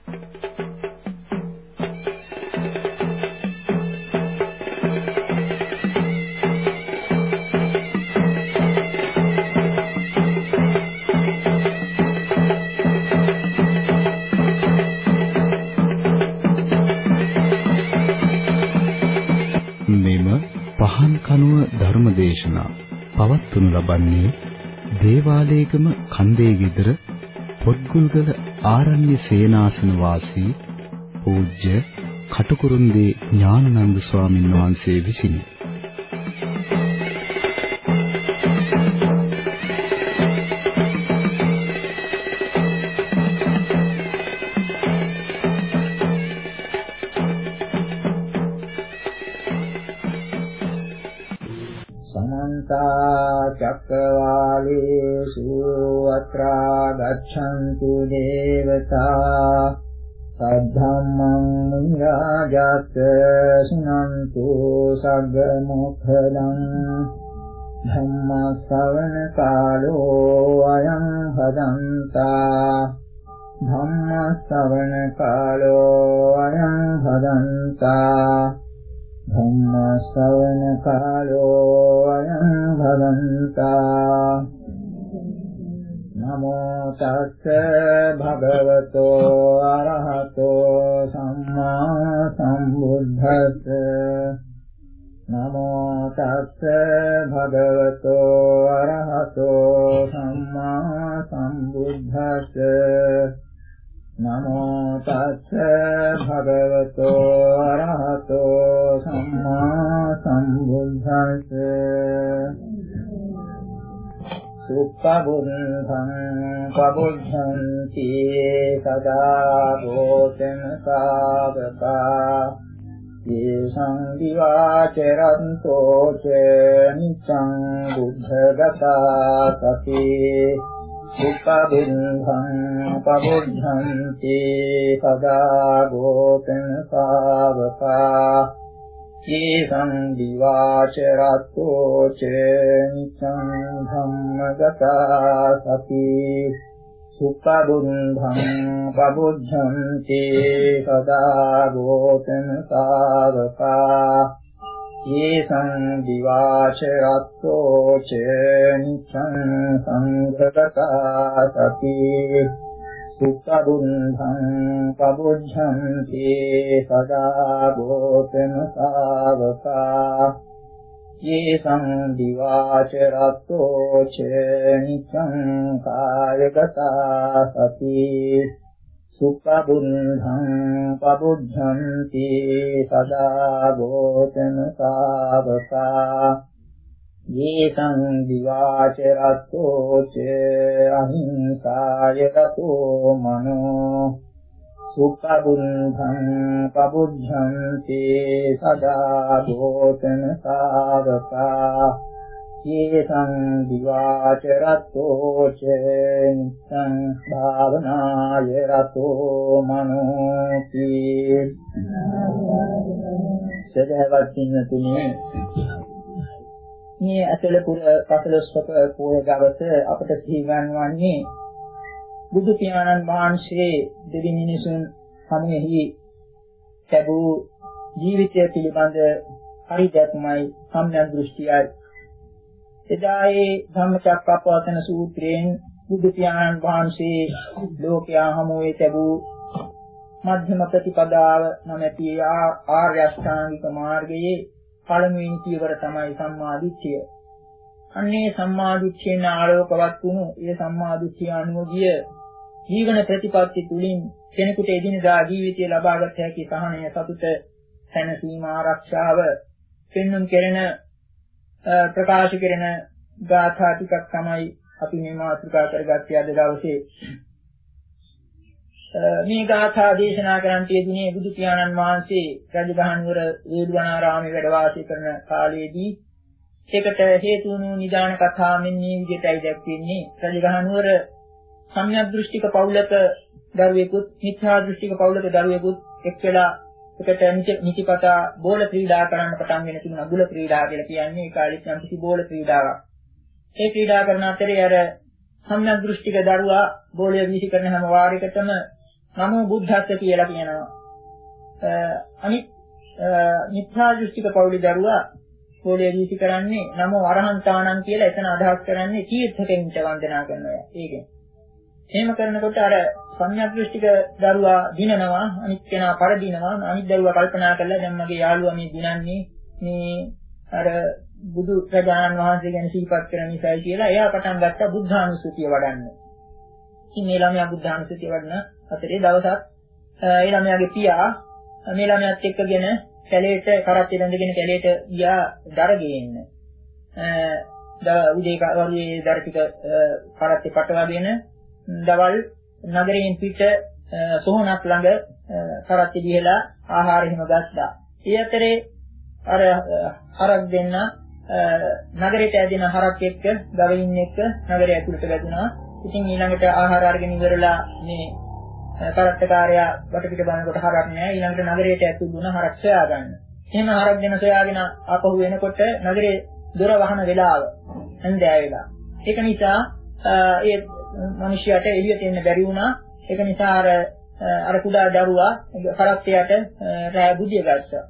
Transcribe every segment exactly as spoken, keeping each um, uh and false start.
ධර්මදේශනා පවත්වනු ලබන්නේ දේවාලේගම කන්දේ ගෙදර පොත්ගුල්ගල ආරණ්‍ය සේනාසන වාසී පූජ්‍ය කටුකුරුන්දී ඥානানন্দ ස්වාමීන් වහන්සේ විසිනි. චක්කවාලේසු අත්‍රා ගච්ඡන්තු දේවතා සද්ධම්මං මුඤ්ඤාජත් සුනන්තු සග්ග මොක්ඛදං ධම්ම ශ්‍රවණ කාලෝ අයං හදන්තා ධම්ම ශ්‍රවණ කාලෝ අයං හදන්තා ධම්ම ශ්‍රවණ කාලෝ අයං භදන්තා නමෝ තස්ස භගවතෝ අරහතෝ සම්මා සම්බුද්දස්ස නමෝ තස්ස භගවතෝ අරහතෝ සම්මා සම්බුද්දස්ස නමෝ තස්ස භගවතෝ අරහතෝ සම්මා සම්බුද්දස්ස සුප්පබුද්ධං පබුද්ධන්ති සදා භෝතන සාවකා යේසං දිවාචරන්තෝ ච නිච්ඡං බුද්ධගතා සති සුප්පබුද්ධං පබුද්ධන්ති සදා භෝතන සාවකා යේසං දිවාචරත්තෝ ච නිච්ඡං ධම්මගතා සති සුප්පබුද්ධං පබුද්ධන්ති සදා භෝතන සාවකා යේසං දිවාචරත්තෝ ච නිච්ඡං සංඝගතා සති සුප්පබුද්ධං පබුද්ධන්ති සදා භෝතන සාවකා යේසං දිවාචරත්තෝ ච නිච්ඡං කායගතා සති සුප්පබුද්ධං පබුද්ධන්ති සදා භෝතන සාවකා යේසං දිවාචරත්තෝ ච අහිංසායතෝ මනෝ සුප්පබුද්ධං පබුද්ධන්ති සදා භෝතන සාවකා යේසං දිවාචරත්තෝ ච නිච්ඡං භාවනාය රතෝ මනෝති සදහවත් සින්නතුනි මේ අසලපුර පසළොස්වක පොය දවස අපට සිහි ගන්වන්නේ බුදු පියාණන් වහන්සේ දෙවි මිනිසුන් සමෙහි ලැබූ ජීවිතය පිළිබඳ පරිදක්මයි සම්‍යක් දෘෂ්ටියයි. එදායේ ධම්මචක්කප්පවත්තන සූත්‍රයෙන් බුදු පියාණන් වහන්සේ ලෝකයා හමුවේ ලැබූ මධ්‍යම ප්‍රතිපදාව නැමැති ආර්ය අෂ්ටාංගික මාර්ගයේ පළමුවෙනි පියවර තමයි සම්මා දිට්ඨිය. අන්නේ සම්මා දිට්ඨියෙන් ආලෝකවත් වුණු ඒ සම්මා දිට්ඨිය අනුව ගිය ජීවන ප්‍රතිපත්ති තුලින් කෙනෙකුට එදිනදා ජීවිතය ලබාගත හැකි සහනය සතුට සැනසීම ආරක්ෂාව පෙන්වන කෙරෙන ප්‍රකාශ කෙරෙන ගාථා ටිකක් තමයි අපි මේ මාතෘකා කරගත්තේ අද දවසේ. මේ ගාථා දේශනා කරන්නට යෙදුනේ බුදු පියාණන් වහන්සේ රජගහනුවර වේළුවනාරාමයේ වැඩ වාසය කරන කාලයේදී. ඒකට හේතු වුණු නිදාන කතා මෙන්න මේ විදිහටයි දැක්වෙන්නේ. රජගහනුවර සම්‍යක් දෘෂ්ටික පවුලක දරුවෙකුත් මිත්‍යා දෘෂ්ටික පවුලක දරුවෙකුත් එක් වෙලා එකට නිතිපතා බෝල ක්‍රීඩා කරන්න පටන් ගෙන තිබුණා. බුල ක්‍රීඩා කියලා කියන්නේ ඒ කාලේ යම් කිසි බෝල ක්‍රීඩාවක්. ඒ ක්‍රීඩා කරන අතරේ අර සම්‍යක් දෘෂ්ටික දරුවා බෝලය වීසි කරන හැම වාරයකටම නමෝ බුද්ධස්ස කියලා කියනවා. අනිත් මිත්‍යා දෘෂ්ටික පෞලි දරුවා පොළේ දීති කරන්නේ නමෝ අරහන්තාණන් කියලා එතන අදහස් කරන්නේ තීර්ථකෙන්ට වන්දනා කරනවා. ඒකෙන්. එහෙම කරනකොට අර සම්‍යක් දෘෂ්ටික දරුවා දිනනවා අනිත් කෙනා පරදිනවා අනිත් දරුවා කල්පනා කරලා දැන් මගේ යාළුවා මේ දිනන්නේ මේ අර බුදු ප්‍රජානන් වහන්සේ ගැන සිහිපත් කරන නිසායි කියලා එයා පටන් ගත්තා බුද්ධානුස්සතිය වඩන්න. ඉතින් මේ ළමයා බුද්ධානුස්සතිය වඩන අතරේ දවසක් ඒ ළමයාගේ පියා මේ ළමයාත් එක්කගෙන කැලේට කරත් ඉඳගෙන කැලේට ගියා දර ගේන්න. උදේ වගේ දර ටික කරත් පටවගෙන දවල් නගරයෙන් පිට සොහොනක් ළඟ කරත් දිහලා ආහාර හිම ගත්තා. ඒ අතරේ අර හරක් දෙන්න නගරයට ඇදෙන හරක් එක්ක ගවයින් එක්ක නගරය ඇතුළට වැදුනා. ඉතින් ඊළඟට ආහාර අරගෙන ඉවරලා මේ කරත්තකාරයා වටපිට බලනකොට හරක් නැහැ. ඊළඟට නගරයට ඇතුළු වුණ හරක් සොයා ගන්න. එහෙම හරක් දෙන සොයාගෙන ආපහු එනකොට නගරේ දොර වහන වෙලාව හන්දෑ වෙලා. ඒක නිසා ඒ මිනිහයාට එළියට එන්න බැරි වුණා. ඒක නිසා අර අර කුඩා දරුවා කරත්තයට රෑ බුදිය ගත්තා.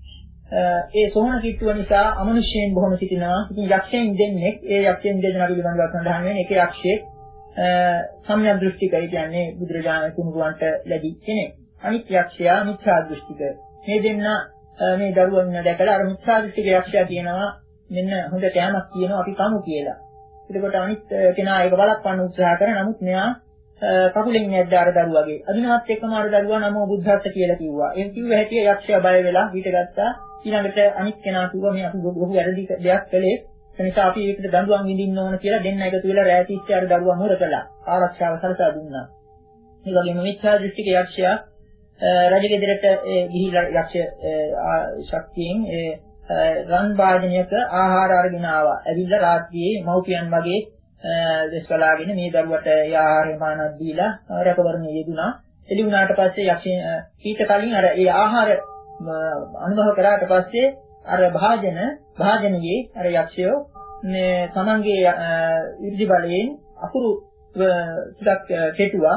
ඒ සෝහන කිට්ටුව නිසා අමනුෂ්‍යයන් බොහොම සිටිනවා. ඉතින් යක්ෂයන් දෙන්නෙක් ඒ යක්ෂයන් දෙදෙනා පිළිබඳව සඳහන් වෙන එක යක්ෂයෙක් සම්‍යක් දෘෂ්ටිකයි කියන්නේ බුදුරජාණන් කුණුරුවන්ට ලැබි කෙනෙක්. අනිත් යක්ෂයා මිත්‍යා දෘෂ්ටික. මේ දෙන්න මේ දරුවන් දැකලා අර මිත්‍යා දෘෂ්ටික යක්ෂයා කියනවා මෙන්න හොඳ කෑමක් කියනවා අපි කමු කියලා. එතකොට අනිත් කෙනා ඒක බලපන්න උත්සාහ කරන නමුත් මෙයා කකුලෙන් නැද්ද අර දරුවාගේ. අදිනවත් එක්කම අර දරුවා නමෝ බුද්ධස්ස කියලා කිව්වා. ඒ කිව්ව හැටි යක්ෂයා බය වෙලා හිටගත්තා. ඊළඟට අනිත් කෙනා කිව්වා මේ අපි බොහෝ වැරදි දෙයක් කළේ. ඒ නිසා අපි ඒකට දඬුවම් විඳින්න ඕන කියලා දෙන්න එකතු වෙලා රැතිච්ච අර දරුවා මුර කළා. ආරක්ෂාව සලසා දුන්නා. මේ වගේම මිත්‍යා දෘෂ්ටික යක්ෂයා රජගෙදරට ගිහිලා යක්ෂ ශක්තියෙන් රන් භාජනයක ආහාර අරගෙන ආවා. ඇවිල්ලා රාත්‍රියේ මව්පියන් වගේ දෙස්කලාගෙන මේ දරුවට ආහාරය මානක් දීලා රැකවරණය යෙදුනා. එළි වුණාට පස්සේ යක්ෂ ඊට කලින් අර ඒ ආහාර අනුභව කරාට පස්සේ අර භාජන භාජනයේ අර යක්ෂයෝ මේ තමන්ගේ ඉර්ධි බලයෙන් අකුරු ටිකක් කෙටුවා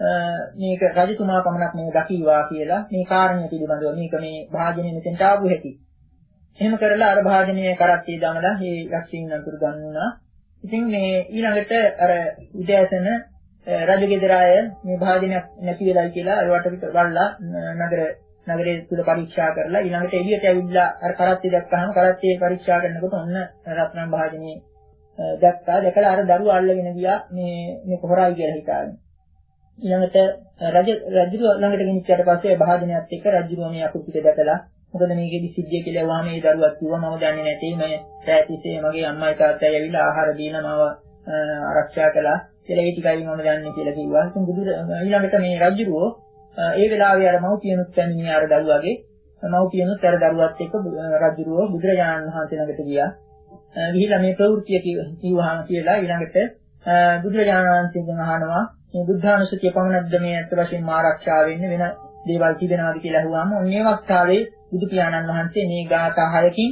මේක රජතුමා පමණක් මේ දකිවා කියලා මේ කාරණය පිළිබඳව මේක මේ භාජනයේ මෙතෙන්ට ආපු හැටි. එහෙම කරලා අර භාජනයේ කරත්තේ දමලා මේ යක්ෂින් අතුරු ගන්නුණා. ඉතින් මේ ඊළඟට අර උදෑසන රජගෙදර අය මේ භාජනයක් නැති වෙලයි කියලා අර වටපිට වල්ලා නගර නගරයේ තුල පරීක්ෂා කරලා ඊළඟට එළියට ඇවිල්ලා අර කරත්තේ දැක්කහම කරත්තේ පරීක්ෂා කරනකොට ඔන්න රත්නම් භාජනයේ දැක්කා. දැකලා අර දරුවා අල්ලගෙන ගියා මේ මේ කොහොරයි කියලා හිතාගෙන. ඊළඟට රජ රජු ළඟට ගෙනිච්චාට පස්සේ භාජනයත් එක්ක රජුව මේ අකුරු ටික දැකලා මොකද මේකෙදි සිද්ධිය කියලා වහම මේ දරුවත් කිව්වා මම දන්නේ නැtei මේ රැතිසේ මගේ අම්මයි තාත්තයි ඇවිල්ලා ආහාර දීලා මාව ආරක්ෂා කළා කියලා ඒ ටිකයි මම දන්නේ කියලා කිව්වා. ඉතින් බුදු ඊළඟට මේ රජුව ඒ වෙලාවේ අර මව්පියනුත් පැමිණියේ අර දරුවාගේ මව්පියනුත් අර දරුවත් එක්ක රජුව බුදුරජාණන් වහන්සේ ළඟට ගියා. ගිහිල්ලා මේ ප්‍රවෘත්තිය කිව්වහම කියලා ඊළඟට බුදුරජාණන් වහන්සේගෙන් අහනවා මේ බුද්ධානුස්සතිය පමණක්ද මේ අත් වශයෙන් ආරක්ෂා වෙන්නේ වෙන දේවල් තිබෙනවද කියලා අහුවාම ඔන්නේ අවස්ථාවේ බුදු පියාණන් වහන්සේ මේ ගාථා හයකින්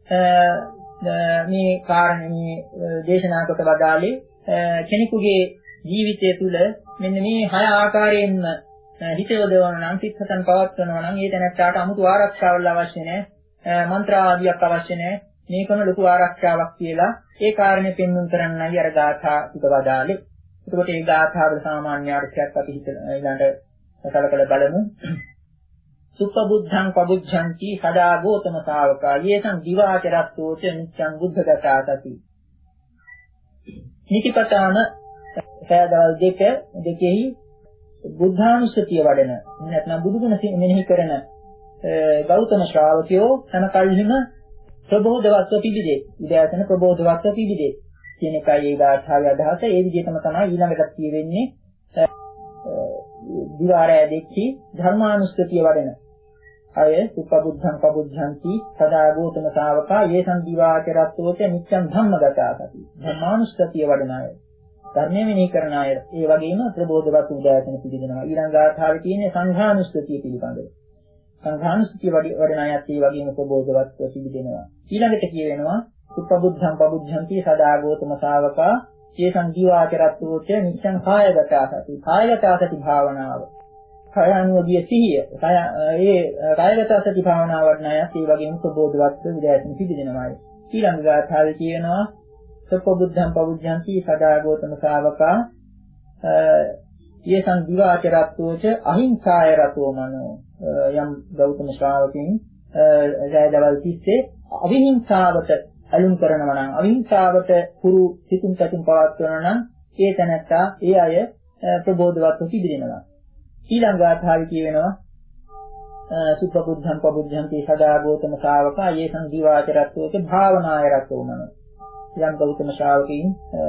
මේ කාරණේ දේශනා කොට වදාළේ කෙනෙකුගේ ජීවිතය තුළ මෙන්න මේ හය ආකාරයෙන්ම හිත යොදවන නම් සිත්සතන් පවත්වනවා නම් ඒ තැනට අමුතු ආරක්ෂාවල් අවශ්‍ය නැහැ මන්ත්‍ර ආදියක් අවශ්‍ය නැහැ මේකම ලොකු ආරක්ෂාවක් කියලා ඒ කාරණේ පෙන්වන්න කරන්නයි අර ගාථා ටික වදාළේ. එතකොට මේ ගාථාවල සාමාන්‍ය අර්ථයක් අපි හිතලා ඊළඟට කලකල බලමු. සුප්පබුද්ධං පබුද්ධಂತಿ සදා ගෝතම ශාවකා යේසං දිවාචරත්තෝච නිච්ඡං බුද්ධගතාසති. නිතිපතාන සෑදවල් දෙක දෙකෙහි බුද්ධානුස්සතිය වඩන නැත්නම් බුදුගුණ මෙනෙහි කරන ගෞතම ශ්‍රාවකයෝ තම කල්හිම ප්‍රබෝධවත්ව පිළිදේ. උදෑසන ප්‍රබෝධවත්ව පිළිදේ කියන එකයි ඒ ගාථාවේ අදහස. ඒ විදිහටම තමයි ඊළඟට කියවෙන්නේ දිවාරය දෙක්ටි ධර්මානුස්සතිය වඩන අය සුප්පබුද්ධං පබුද්ධಂತಿ සදා ගෝතම ශාවකා යේසං දිවාචරත්තෝච නිච්ඡං ධම්මගතාසති. ධර්මානුස්සතිය වඩන අය ධර්මය මෙනෙහි කරන අය ඒ වගේම ප්‍රබෝධවත් උදෑසන පිළිදෙනවා. ඊළඟ ගාථාවේ තියෙන්නේ සංඝානුස්සතිය පිළිබඳව. සංඝානුස්සතිය වඩන අයත් ඒ වගේම ප්‍රබෝධවත් පිළිදෙනවා. ඊළඟට කියවෙනවා සුප්පබුද්ධං පබුද්ධಂತಿ සදා ගෝතම ශාවකා යේසං දිවාචරත්තෝච නිච්ඡං කායගතාසති. කායගතාසති භාවනාව කය අනුවගිය සිහිය. කය ඒ කායගත සති භාවනාව වඩනායත් ඒ වගේම සබෝධවත් විදයන් පිළිදෙනවායි. ඊළඟ ගාථාවේ කියනවා සප්පබුද්ධං පවුජ්ජಂತಿ සදා ගෝතම ශාවකා යේසං දිවාචරත්තෝච අහිංසාය රතෝ මනෝ යම් ගෞතම ශ්‍රාවකින් රැදවල් තිස්සේ අවිහිංසාවට අලුම් කරනවා නම් අවිහිංසාවට පුරු සිතුම් පැතුම් පවත්වනවා නම් ඒ තැනත්තා ඒ අය ප්‍රබෝධවත්ව පිළිදෙනවා. ඊළඟ ගාථාවේ කියවෙනවා සුප්පබුද්ධං පවුජ්ජಂತಿ සදා ගෝතම ශාවකා යේසං දිවාචරත්තෝච භාවනාය රතෝ මනෝ යම් ගෞතම ශ්‍රාවකින්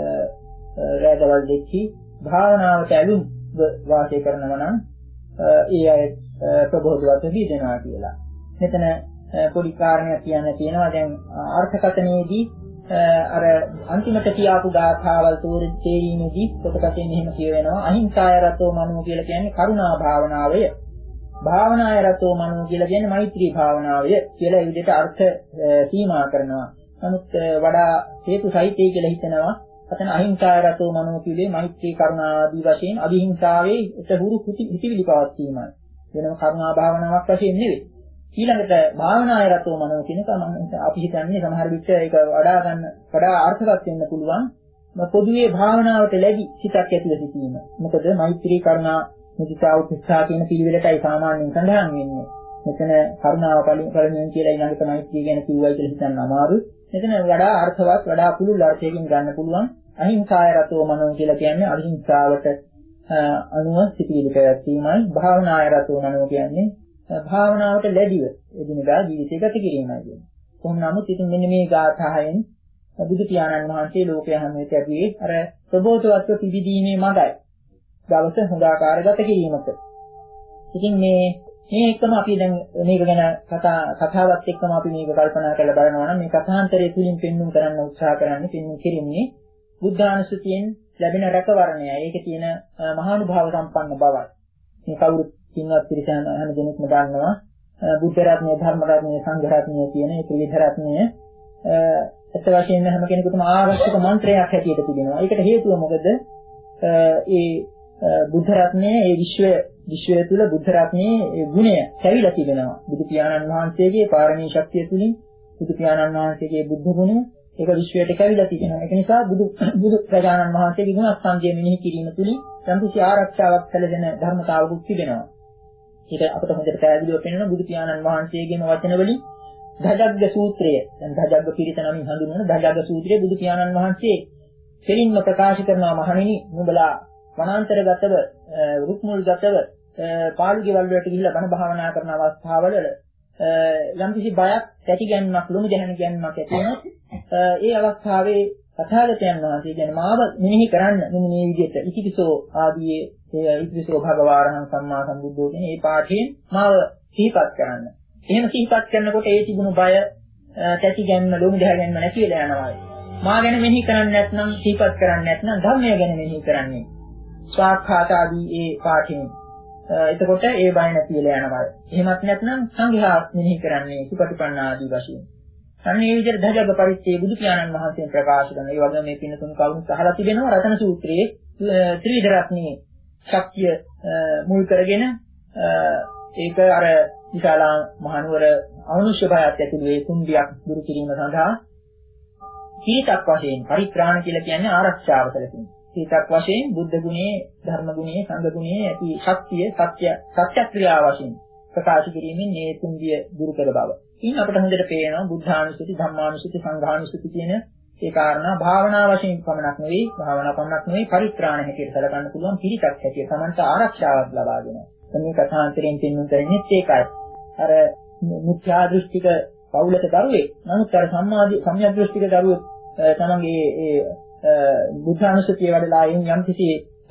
රැදවල් දෙකී භාවනාවට ඇලුම් වාසය කරනවා නම් ඒ අය ප්‍රබෝධවත් වීදෙනවා කියලා. මෙතන පොඩි කාරණයක් කියන්න තියෙනවා. දැන් අර්ථකථනයේදී අර අන්තිමට කියාපු ගාථාවල් තේරීමේදී පොතකයෙන් මෙහෙම කියවෙනවා අහිංසාය රතෝ මනෝ කියලා කියන්නේ කරුණා භාවනාවය. භාවනාය රතෝ මනෝ කියලා කියන්නේ මෛත්‍රී භාවනාවය කියලා ඒ විදිහට අර්ථ සීමා කරනවා. නමුත් වඩා හේතු සහිතයි කියලා හිතනවා. අතන අහිංසාය රතෝ මනෝ කියේ මෛත්‍රී කරුණා ආදී වශයෙන් අවිහිංසාවේ එක හුරු හිතිවිලි පවත්වීමයි. වෙනම කරුණා භාවනාවක් වශයෙන් නෙවෙයි. ඊළඟට භාවනාය රතෝ මනෝ කියන එක මම අපි හිතන්නේ සමහර විට ඒක වඩා ගන්න වඩා අර්ථවත් වෙන්න පුළුවන්. පොදුවේ භාවනාවට ලැබි සිතක් ඇතිව සිටීම. මොකද මෛත්‍රී කරුණා මුදිතා උපේක්ෂා කියන පිළිවෙලටයි සාමාන්‍යයෙන් සඳහන් වෙන්නේ. මෙතන කරුණාව පළමුවෙන් කියලා ඊළඟට මෛත්‍රී ගැන කිව්වයි කියලා හිතන්න අමාරුයි. මෙතන වඩා අර්ථවත් වඩා පුළුල් අර්ථයකින් ගන්න පුළුවන්. අහිංසාය රතෝ මනෝ කියලා කියන්නේ අහිංසාවට අනුව සිටිවිලි පැවැත්වීමයි. භාවනාය රතෝ මනෝ කියන්නේ භාවනාවට ලැබිව එදිනදා ජීවිතය ගත කිරීමයි කියන්නේ. කොහොම නමුත් ඉතින් මෙන්න මේ ගාථායෙන් බුදු පියාණන් වහන්සේ ලෝකය හැමෙත ඇදුවේ අර ප්‍රබෝධවත්ව පිවිදීමේ මඟයි. දවස හොඳාකාර ගත කිරීමට. ඉතින් මේ මේ එක්කම අපි දැන් මේක ගැන කතා කතාවත් එක්කම අපි මේක කල්පනා කරලා බලනවා නම් මේ කථාන්තරයේ තුලින් පෙන්වන්න කරන්න උත්සාහ කරන්නේ පෙන්වන්න කිරීමේ බුද්ධානුස්සතියෙන් ලැබෙන රැකවරණය. ඒකේ තියෙන මහානුභාව සම්පන්න බවයි. මේ කවුරුත් කින්වත් පිළිසන හැම දෙනෙක්ම දන්නවා බුද්ධ රත්නය, ධර්ම රත්නය, සංඝ රත්නය කියන මේ ත්‍රිවිධ රත්නය අත් වශයෙන්ම හැම කෙනෙකුටම ආවශ්‍යක මන්ත්‍රයක් හැටියට තිබෙනවා. ඒකට හේතුව මොකද? ඒ බුද්ධ රත්නයේ ඒ විශ්ව විශ්වය තුල බුද්ධ රත්නයේ ගුණය කැවිලා තිබෙනවා. බුදු පියාණන් වහන්සේගේ පාරමී ශක්තිය තුලින් බුදු පියාණන් වහන්සේගේ බුද්ධ ගුණය ඒක විශ්වයට කැවිලා තිබෙනවා. ඒක නිසා බුදු බුදු ප්‍රජානන් වහන්සේගේ ගුණස්කන්ධය මෙනෙහි කිරීම තුලින් සම්පූර්ණ ආරක්ෂාවක් සැලසෙන ධර්මතාවකුත් තිබෙනවා. ඒක අපිට හොඳට පැහැදිලිව පෙනෙනවා බුදු පියාණන් වහන්සේගේම වචන වලින් ධජග්ග සූත්‍රය. දැන් ධජග්ග පිරිත නමින් හඳුන්වන ධජග්ග සූත්‍රයේ බුදු පියාණන් වහන්සේ දෙලින්ම ප්‍රකාශ කරනවා මහණෙනි නුඹලා වනාන්තරගතව රුක්මුල්ගතව පාළු ගෙවල් වලට ගිහිල්ලා බණ භාවනා කරන අවස්ථාවවල යම් කිසි බයක් ඇති ගැනීමක් ලොමු දැනෙන ගැනීමක් ඇති වෙනොත් ඒ අවස්ථාවේ තථාගතයන් වහන්සේ කියන්නේ මාව මෙනෙහි කරන්න මෙන්න මේ විදිහට ඉතිපිසෝ ආදී ඒ ඉතිපිසෝ භගවාරහං සම්මා සම්බුද්ධෝ කියන මේ පාඨයෙන් මාව සිහිපත් කරන්න. එහෙම සිහිපත් කරනකොට ඒ තිබුණු බය ඇති ගැනීම ලොමු දැනෙන්න නැති වෙලා යනවා. මා ගැන මෙනෙහි කරන්නේ නැත්නම් සිහිපත් කරන්නේ නැත්නම් ධර්මය ගැන මෙනෙහි කරන්නේ. ස්වාක්ඛාත ආදී ඒ පාඨයෙන් එතකොට ඒ බය නැති වෙලා යනවා. එහෙමත් නැත්නම් සංඝයා මෙනෙහි කරන්නේ සුපටිපන්න ආදී වශයෙන්. අන්න මේ විදිහට ධජග්ග පරිච්ඡේ බුදු පියාණන් වහන්සේ ප්‍රකාශ කරන ඒ වගේම මේ පින්නතුන් කවුරුත් අහලා තිබෙනවා රතන සූත්‍රයේ ත්‍රිවිධ රත්නයේ ශක්තිය මුල් කරගෙන ඒක අර විශාලා මහනුවර අමනුෂ්‍ය භයත් ඇතුළු ඒ කුණ්ඩියක් දුරු කිරීම සඳහා කීතක් වශයෙන් පරිත්‍රාණ කියලා කියන්නේ ආරක්ෂාව සැලසීම. කීතක් වශයෙන් බුද්ධ ගුණයේ, ධර්ම ගුණයේ, සංඝ ගුණයේ ඇති ශක්තිය සත්‍ය සත්‍යක්‍රියා වශයෙන් ප්‍රකාශ කිරීමෙන් මේ කුණ්ඩිය දුරු කර බව. ඉතින් අපිට හොඳට පේනවා බුද්ධානුස්සති, ධම්මානුස්සති, සංඝානුස්සති කියන ඒ කාරණා භාවනා වශයෙන් පමණක් නෙවෙයි, භාවනා පමණක් නෙවෙයි පරිත්‍රාණ හැටියට සැලකන්න පුළුවන් පිළිතක් හැටියට තමන්ට ආරක්ෂාවක් ලබා දෙනවා. මේ කථාන්තරයෙන් පෙන්වන්න කරන්නේ ඒකයි. අර මුත්‍යා දෘෂ්ටික පෞලක දරුවෙක්. නමුත් අර සම්මාදී සම්‍යක් දෘෂ්ටික දරුවෙක් තමන්ගේ ඒ බුද්ධානුස්සතිය වඩලා යම් කිසි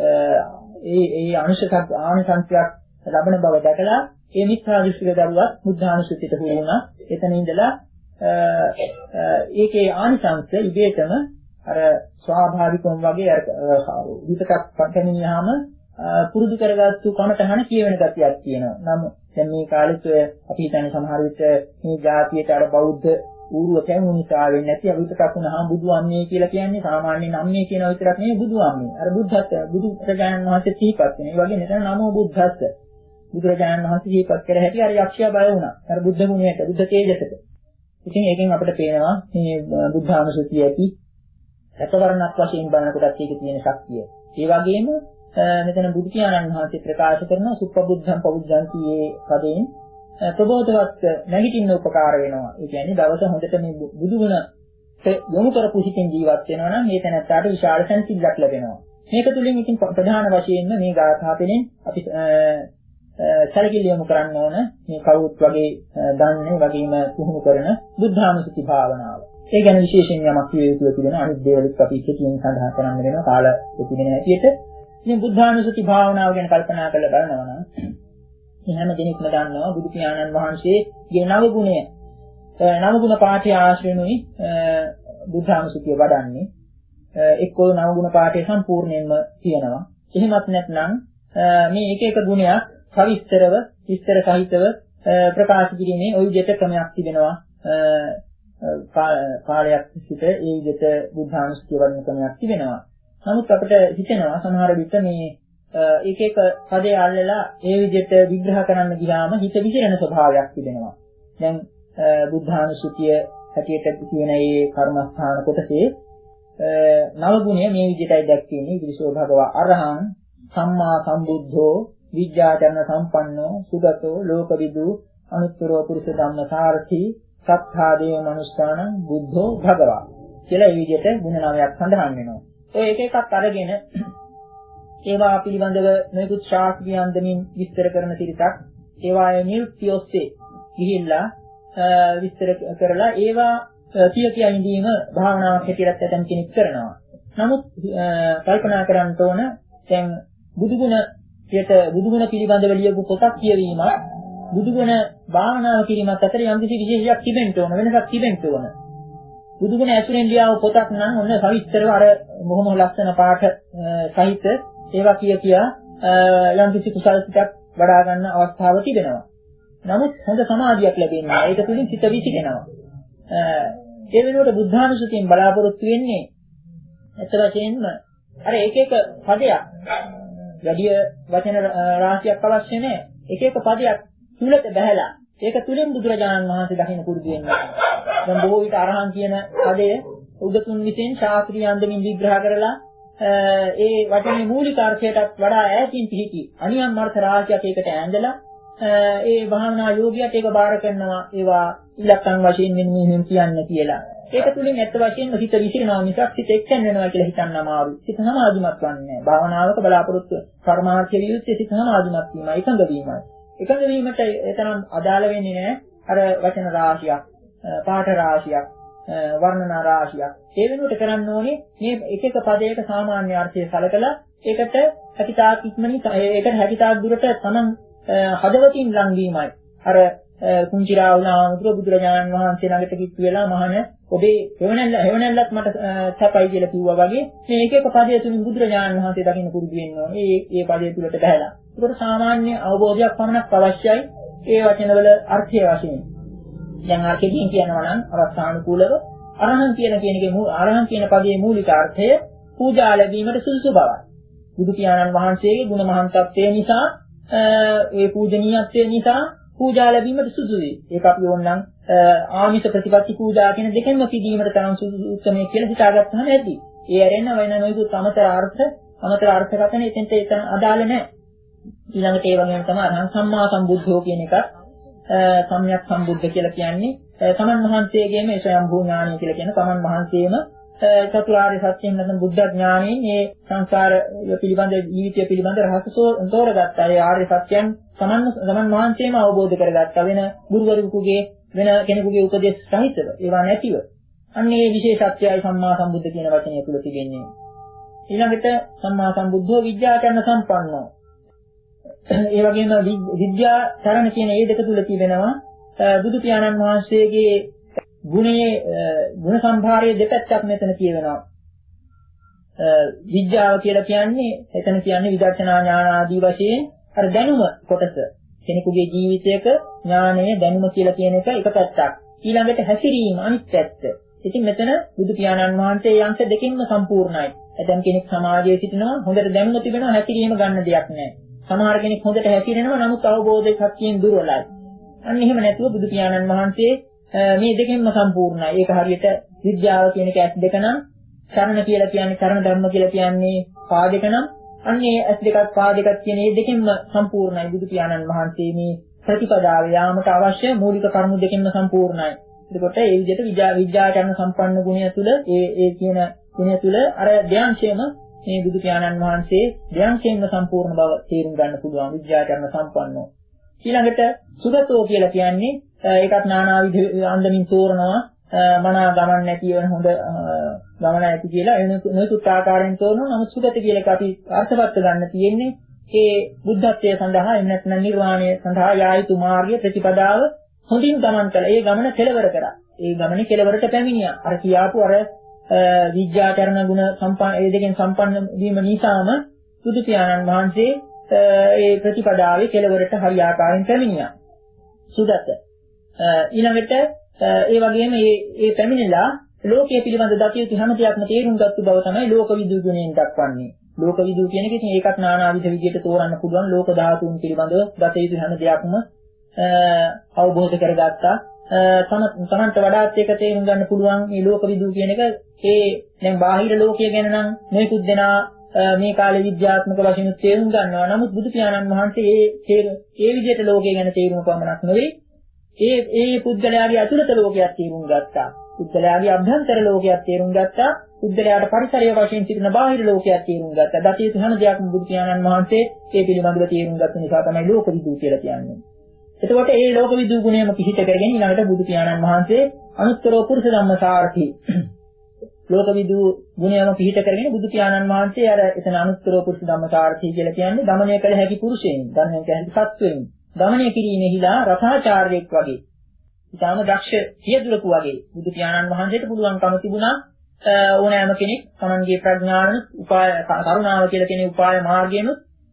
ඒ ඒ අනුශක ආනිසංසයක් ලබන බව දැකලා ඒ මිත්‍යා දෘෂ්ටික දරුවා බුද්ධානුස්සතියට හුරු වුණා. එතන ඉඳලා ඒකේ ආනිසංස ඉබේටම අර ස්වාභාවිකවම වගේ අර විතකක් පටමිනියාම පුරුදු කරගත්තු කමතහන කියවෙන ගතියක් තියෙනවා. නම් දැන් මේ කාලෙත් අපි හිතන්නේ සමහර විට මේ ජාතියට අර බෞද්ධ ඌරුව කැමු නිසා වෙන්නේ නැති අවිතකක් වුණාම බුදු අම්මේ කියලා කියන්නේ සාමාන්‍යයෙන් අම්මේ කියන විතරක් නෙවෙයි බුදු අම්මේ. අර බුද්ධත්ව බුදු ප්‍රජානන් වහන්සේ තීපත් වෙන. ඒ වගේ නේද නමෝ බුද්ධස්ස. බුදුරජාණන් වහන්සේ දීපත් කර හැටි අර යක්ෂයා බය වුණා. අර බුද්ධ ගුණයට, බුද්ධ තේජසට. ඉතින් ඒකෙන් අපිට පේනවා මේ බුද්ධානුස්සතිය ඇති රතවරණක් වශයෙන් බලනකොටත් ඒකේ තියෙන ශක්තිය. ඒ වගේම මෙතන බුදු පියාණන් වහන්සේ ප්‍රකාශ කරන සුප්පබුද්ධං පවුද්ධන්ති මේ පදයෙන් ප්‍රබෝධවත් නැගිටින්න උපකාර වෙනවා. ඒ කියන්නේ දවස හොඳට මේ බුදු ගුණ යොමු කරපු හිතින් ජීවත් වෙනවා නම් මේ තැනත්තාට විශාල සංසිද්ධියක් ලැබෙනවා. මේක තුලින් ඉතින් ප්‍රධාන වශයෙන්ම මේ ගාථා පෙළෙන් අපි සැලකිලි යොමු කරන්න ඕන මේ කවුරුත් වගේ දන්නේ වගේම පුහුණු කරන බුද්ධානුස්සති භාවනාව. ඒ ගැන විශේෂයෙන් යමක් කිය යුතු තිබෙන අනිත් දේවලුත් අපි ඉතින් සඳහන් කරන්න වෙනවා කාල ප්‍රතිදින හැටියට. ඉතින් බුද්ධානුස්සති භාවනාව ගැන කල්පනා කරලා බලනවා නම් හැම කෙනෙක්ම දන්නවා බුදු පියාණන් වහන්සේගේ නව ගුණය නව ගුණ පාඨය ආශ්‍රයනුයි බුද්ධානුස්සතිය වඩන්නේ. එක්කෝ නව ගුණ පාඨය සම්පූර්ණයෙන්ම කියනවා. එහෙමත් නැත්නම් මේ එක එක ගුණයක් සවිස්තරව විස්තර සහිතව ප්‍රකාශ කිරීමේ ওই විදිහට ක්‍රමයක් තිබෙනවා. කාලයක් සිට ඒ විදිහට බුද්ධානුස්සතිය වඩන ක්‍රමයක් තිබෙනවා. නමුත් අපිට හිතෙනවා සමහර විට මේ එක එක පදේ අල්ලලා ඒ විදිහට විග්‍රහ කරන්න ගියාම හිත විසිරෙන ස්වභාවයක් තිබෙනවා. දැන් බුද්ධානුස්සතිය හැටියට කියන මේ කර්මස්ථාන කොටසේ නව ගුණය මේ විදිහටයි දැක්වෙන්නේ. ඉදිරිසෝ භගවා අරහං සම්මා සම්බුද්ධෝ විද්‍යාචරණ සම්පන්නෝ සුගතෝ ලෝකවිදු අනුත්තරෝ පුරුෂ ධම්ම සාරථී සත්තා දේව මනුස්සානං බුද්ධෝ භගවා කියලා මේ විදිහට ගුණ නවයක් සඳහන් වෙනවා. ඔය එක එකක් අරගෙන ඒවා පිළිබඳව මේකුත් ශාස්ත්‍රීය අන්දමින් විස්තර කරන තිරසක් ඒවායේ නිරුක්තිය ඔස්සේ ගිහිල්ලා විස්තර කරලා ඒවා සිය කියා ඉඳීම භාවනාවක් හැටියට ඇතම් කෙනෙක් කරනවා. නමුත් කල්පනා කරන්න ඕන දැන් බුදුගුණයට බුදුගුණ පිළිබඳව ලියපු පොතක් කියවීම බුදුගුණ භාවනාව කිරීමත් අතර යම් කිසි විශේෂයක් තිබෙන්න ඕන වෙනසක් තිබෙන්න ඕන. බුදුගුණ ඇතුලෙන් ලියාව පොතක් නම් ඔන්න සවිස්තරව අර බොහොම ලස්සන පාඨ සහිත ඒවා කිය කියා යම් කිසි කුසල සිතක් වඩා ගන්න අවස්ථාව තිබෙනවා. නමුත් හොඳ සමාධියක් ලැබෙනවා. ඒක තුලින් සිත විසිරෙනවා. ඒ වෙනුවට බුද්ධානුස්සතියෙන් බලාපොරොත්තු වෙන්නේ ඇත්ත වශයෙන්ම අර එක එක පදයක් වැඩි වචන රාශියක් අවශ්‍ය නැහැ. එක එක පදයක් තුලට බහැලා ඒක තුලින් බුදුරජාණන් වහන්සේ දකින්න පුරුදු වෙනවා. දැන් බොහෝ විට අරහන් කියන පදය උදතුන් විසින් ශාස්ත්‍රීය අන්දමින් විග්‍රහ කරලා ඒ වචනේ මූලික අර්ථයටත් වඩා ඈතින් පිහිටි අනියම් අර්ථ රාශියක් ඒකට ඇඳලා ඒ භාවනා යෝගියට ඒක බාර කරනවා ඒවා ඉලක්කම් වශයෙන් මෙන්න මෙහෙම කියන්න කියලා. ඒක තුලින් ඇත්ත වශයෙන්ම හිත විසිරෙනවා මිසක් හිත එක්කන් වෙනවා කියලා හිතන්න අමාරුයි. හිත සමාධිමත් වන්නේ නැහැ. භාවනාවක බලාපොරොත්තු කර්මාර්ථ වියුත්තේ හිත සමාධිමත් වීමයි එකඟ වීමයි. එකඟ වීමට එතරම් අදාළ වෙන්නේ නැහැ අර වචන රාශියක්, පාඨ රාශියක්, වර්ණනා රාශියක්. ඒ වෙනුවට කරන්න ඕනේ මේ එක එක පදයක සාමාන්‍ය අර්ථය සලකලා ඒකට හැකිතාක් ඉක්මනින් ඒකට හැකිතාක් දුරට තමන් හදවතින් ලං වීමයි. අර කුංචි රාහුලාමතුරු බුදුරජාණන් වහන්සේ ළඟට කිව්ව වෙලාව මහණ ඔබේ හේවණල්ල හේවණල්ලත් මට සැපයි කියලා කිව්වා වගේ මේ එක එක පදයේ තුලින් බුදුරජාණන් වහන්සේ දකින්න පුරුදු වෙන්න ඕනේ. මේ මේ පදයේ තුලට බහැලා. ඒකට සාමාන්‍ය අවබෝධයක් පමණක් අවශ්‍යයි. ඒ වචනවල අර්ථය වශයෙන්. දැන් අර්ථයෙන් කියනවා නම් අවස්ථානුකූලව අරහං කියන කෙනගේ අරහං කියන පදයේ මූලික අර්ථය පූජා ලැබීමට සුදුසු බවයි. බුදු පියාණන් වහන්සේගේ ගුණ මහාන්තත්වය නිසා ඒ පූජනීයත්වය නිසා පූජා ලැබීමට සුදුසුයි. ඒක අපි ඕනනම් ආමිත ප්‍රතිපත්ති පූජා කියන දෙකෙන්ම පිළිදීමට තරම් සුදුසු උත්සමයේ කියලා හිතාගත්තාම ඇති. ඒ ඇරෙන්න වෙන නොයෙකුත් අමතර අර්ථ අමතර අර්ථකථන එතෙන්ට එතන අදාළ නැහැ. ඊළඟට ඒ වගේම තමයි අරහං සම්මා සම්බුද්ධෝ කියන එකත් සම්‍යක් සම්බුද්ධ කියලා කියන්නේ තමන් වහන්සේගේම ඒ ස්වයම්භූ ඥානය කියලා කියන තමන් වහන්සේම චතුරාර්ය සත්‍යයෙන් නැත්නම් බුද්ධ ඥාණයෙන් මේ සංසාර පිළිබඳ ජීවිතය පිළිබඳ රහස තෝරගත්තා. ඒ ආර්ය සත්‍යයන් තමන් තමන් වහන්සේම අවබෝධ කරගත්තා. වෙන ගුරුවරයෙකුගේ වෙන කෙනෙකුගේ උපදේශ සහිතව ඒවා නැතිව. අන්න ඒ විශේෂත්වයයි සම්මා සම්බුද්ධ කියන වචනය තුල තිබෙන්නේ. ඊළඟට සම්මා සම්බුද්ධෝ විද්‍යාචරණ සම්පන්නෝ. ඒ වගේම විද්‍යාචරණ කියන මේ දෙක තුල තිබෙනවා බුදු පියාණන් වහන්සේගේ ගුණයේ ගුණ සම්භාරයේ දෙපැත්තක් මෙතන කියවෙනවා. විද්‍යාව කියලා කියන්නේ එතන කියන්නේ විදර්ශනා ඥාන ආදී වශයෙන් අර දැනුම කොටස. කෙනෙකුගේ ජීවිතයක ඥානය දැනුම කියලා කියන එක එක පැත්තක්. ඊළඟට හැසිරීම අනිත් පැත්ත. ඉතින් මෙතන බුදු පියාණන් වහන්සේ යන්ත දෙකින්ම සම්පූර්ණයි. දැන් කෙනෙක් සමාජයේ සිටිනවා හොඳට දැනුම තිබෙනවා හැසිරීම ගන්න දෙයක් නැහැ. සමහර කෙනෙක් හොඳට හැසිරෙනවා නමුත් අවබෝධයේ ශක්තියෙන් දුර්වලයි. අන්න එහෙම නැතුව බුදු පියාණන් වහන්සේ මේ දෙකෙන්ම සම්පූර්ණයි. ඒක හරියට විද්‍යාව කියන එක ඇස් දෙක නම්, චරණ කියලා කියන්නේ චරණ ධර්ම කියලා කියන්නේ පා දෙක නම්, අන්නේ ඇස් දෙකක් පා දෙකක් කියන මේ දෙකෙන්ම සම්පූර්ණයි. බුදු පියාණන් වහන්සේ මේ ප්‍රතිපදාව යාමට අවශ්‍ය මූලික කරුණු දෙකෙන්ම සම්පූර්ණයි. එතකොට ඒ විදිහට විද්‍යා විද්‍යාචරණ සම්පන්න ගුණය තුළ ඒ ඒ කියන ගුණය තුළ අර ධ්‍යානශේම මේ බුදු පියාණන් වහන්සේ ධ්‍යානශේම සම්පූර්ණ බව තේරුම් ගන්න පුළුවන් විද්‍යාචරණ සම්පන්නෝ. ඊළඟට සුගතෝ කියලා කියන්නේ ඒකත් නානාවිධ අන්දමින් තෝරනවා මනා ගමන් නැති වෙන හොඳ ගමන ඇති කියලා එනසුත් ආකාරයෙන් තෝරනවා. නමුත් සුගත කියලා එක අපි අර්ථවත් ගන්න තියෙන්නේ ඒ බුද්ධත්වයේ සඳහා එන්න නැත්නම් නිර්වාණය සඳහා යා යුතු මාර්ගය ප්‍රතිපදාව හොඳින් ගමන් කළා. ඒ ගමන කෙලවර කරා. ඒ ගමනේ කෙලවරට පැමිණියා. අර කියාපු අර විද්‍යාචරණ ගුණ සම්පන්න ඒ දෙකෙන් සම්පන්න වීම නිසාම බුදු පියාණන් වහන්සේ ඒ ප්‍රතිපදාවේ කෙලවරට හරියාකාරයෙන් පැමිණියා. සුදත ඊළඟට ඒ වගේම මේ මේ පැමිණිලා ලෝකයේ පිළිබඳ දතිය යුතු හැම දෙයක්ම තේරුම් ගත්ත බව තමයි ලෝකවිදු ගුණයෙන් දක්වන්නේ. ලෝකවිදු කියන එක ඉතින් ඒකත් නානාවිධ විදිහට තෝරන්න පුළුවන්. ලෝක ධාතුන් පිළිබඳව දතිය යුතු හැම දෙයක්ම අවබෝධ කරගත්තා. තම තමන්ට වඩාත් ඒක තේරුම් ගන්න පුළුවන් මේ ලෝකවිදු කියන එක. ඒ දැන් බාහිර ලෝකය ගැන නම් මේකුත් දෙනා මේ කාලේ විද්‍යාත්මක වශයෙන් තේරුම් ගන්නවා. නමුත් බුදු පියාණන් වහන්සේ ඒ ඒ විදිහට ලෝකය ගැන තේරුම පමණක් නෙවෙයි ඒ ඒ පුද්ගලයාගේ අතුලත ලෝකයක් තේරුම් ගත්තා. පුද්ගලයාගේ අභ්‍යන්තර ලෝකයක් තේරුම් ගත්තා. පුද්ගලයාට පරිසරය වශයෙන් සිටින බාහිර ලෝකයක් තේරුම් ගත්තා. දතිය යුතු හැම දෙයක්ම බුදු පියාණන් වහන්සේ ඒ පිළිබඳව තේරුම් ගත්ත නිසා තමයි ලෝකවිදු කියලා කියන්නේ. එතකොට මේ ලෝකවිදු ගුණයම පිහිට කරගෙන ඊළඟට බුදු පියාණන් වහන්සේ අනුත්තරෝ පුරුෂ ධම්මසාරති ලෝකවිදු ගුණයම පිහිට කරගෙන බුදු පියාණන් වහන්සේ අර එතන අනුත්තරෝ පුරුෂ ධම්මසාරති කියලා කියන්නේ දමනය කළ හැකි පුරුෂයන්, දමනය කළ හැකි සත්වයන්. දමනය කිරීමේහිලා රථාචාර්යෙක් වගේ, ඊටාම දක්ෂ සියදුලකු වගේ බුදු පියාණන් වහන්සේට පුළුවන්කම තිබුණා ඕනෑම කෙනෙක් තමන්ගේ ප්‍රඥාවන උපාය කරුණාව කියලා කියන උපාය මාර්ගයෙන්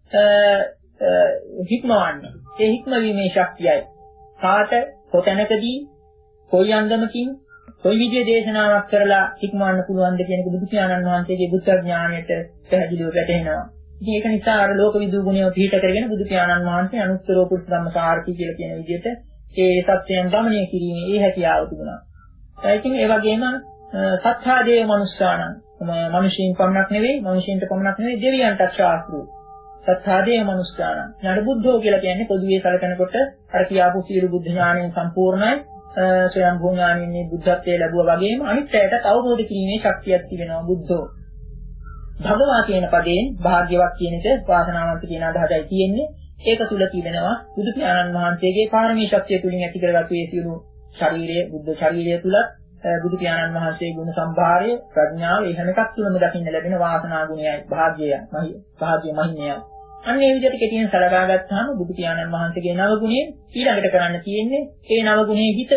හික්මවන්නේ. ඒ හික්මවීමේ ශක්තියයි කාට කොතැනකදී කොයි අන්දමකින් කොයි විදිහේ දේශනාවක් කරලා හික්මවන්න පුළුවන්ද කියන එක බුදු පියාණන් වහන්සේගේ බුද්ධ ඥාණයට පැහැදිලිව වැටහෙනවා. ඉතින් ඒක නිසා අර ලෝකවිදු ගුණය පිළිට කරගෙන බුදු පියාණන් වහන්සේ අනුත්තරෝ පුරුෂ ධම්මසාරති කියලා කියන විදිහට ඒ සත්‍යයන් ගමනය කිරීමේ ඒ හැකියාව තිබුණා. ඒ කියන්නේ ඒ වගේම සත්‍යාදේව මනුෂ්‍යාණන් මිනිසෙයින් පමණක් නෙවෙයි, මිනිසෙයින්ට පමණක් නෙවෙයි දෙවියන්ට ශාස්ත්‍රූ. සත්‍යාදේව මනුෂ්‍යාණන්. ඊට බුද්ධෝ කියලා කියන්නේ පොදුවේ සැලකනකොට අර කියාපු සියලු බුද්ධ ඥානයෙන් සම්පූර්ණයි. ස්වයං භූ ඥානින්නේ බුද්ධත්වයේ ලැබුවා වගේම අනිත් පැයට අවබෝධ කිරීමේ ශක්තියක් තිබෙනවා බුද්ධෝ. භගවා කියන පදයෙන් භාග්‍යවත් කියන එක වාසනාවන්ත කියන අදහසයි තියෙන්නේ. ඒක තුල තිබෙනවා බුදු පියාණන් වහන්සේගේ පාරමී ශක්තිය තුලින් ඇති කරගත්තු ඒ සියලු ශරීරයේ බුද්ධ ශරීරය තුල බුදු පියාණන් වහන්සේගේ ගුණ සම්භාරය, ප්‍රඥාව ඒ හැම එකක් තුලම දකින්න ලැබෙන වාසනා ගුණයයි, භාග්‍යයයි, භාග්‍ය මහිමයයි. අන්න ඒ විදිහට කෙටියෙන් සලකා ගත්තාම බුදු පියාණන් වහන්සේගේ නව ගුණයෙන් ඊළඟට කරන්න තියෙන්නේ ඒ නව ගුණයේ හිත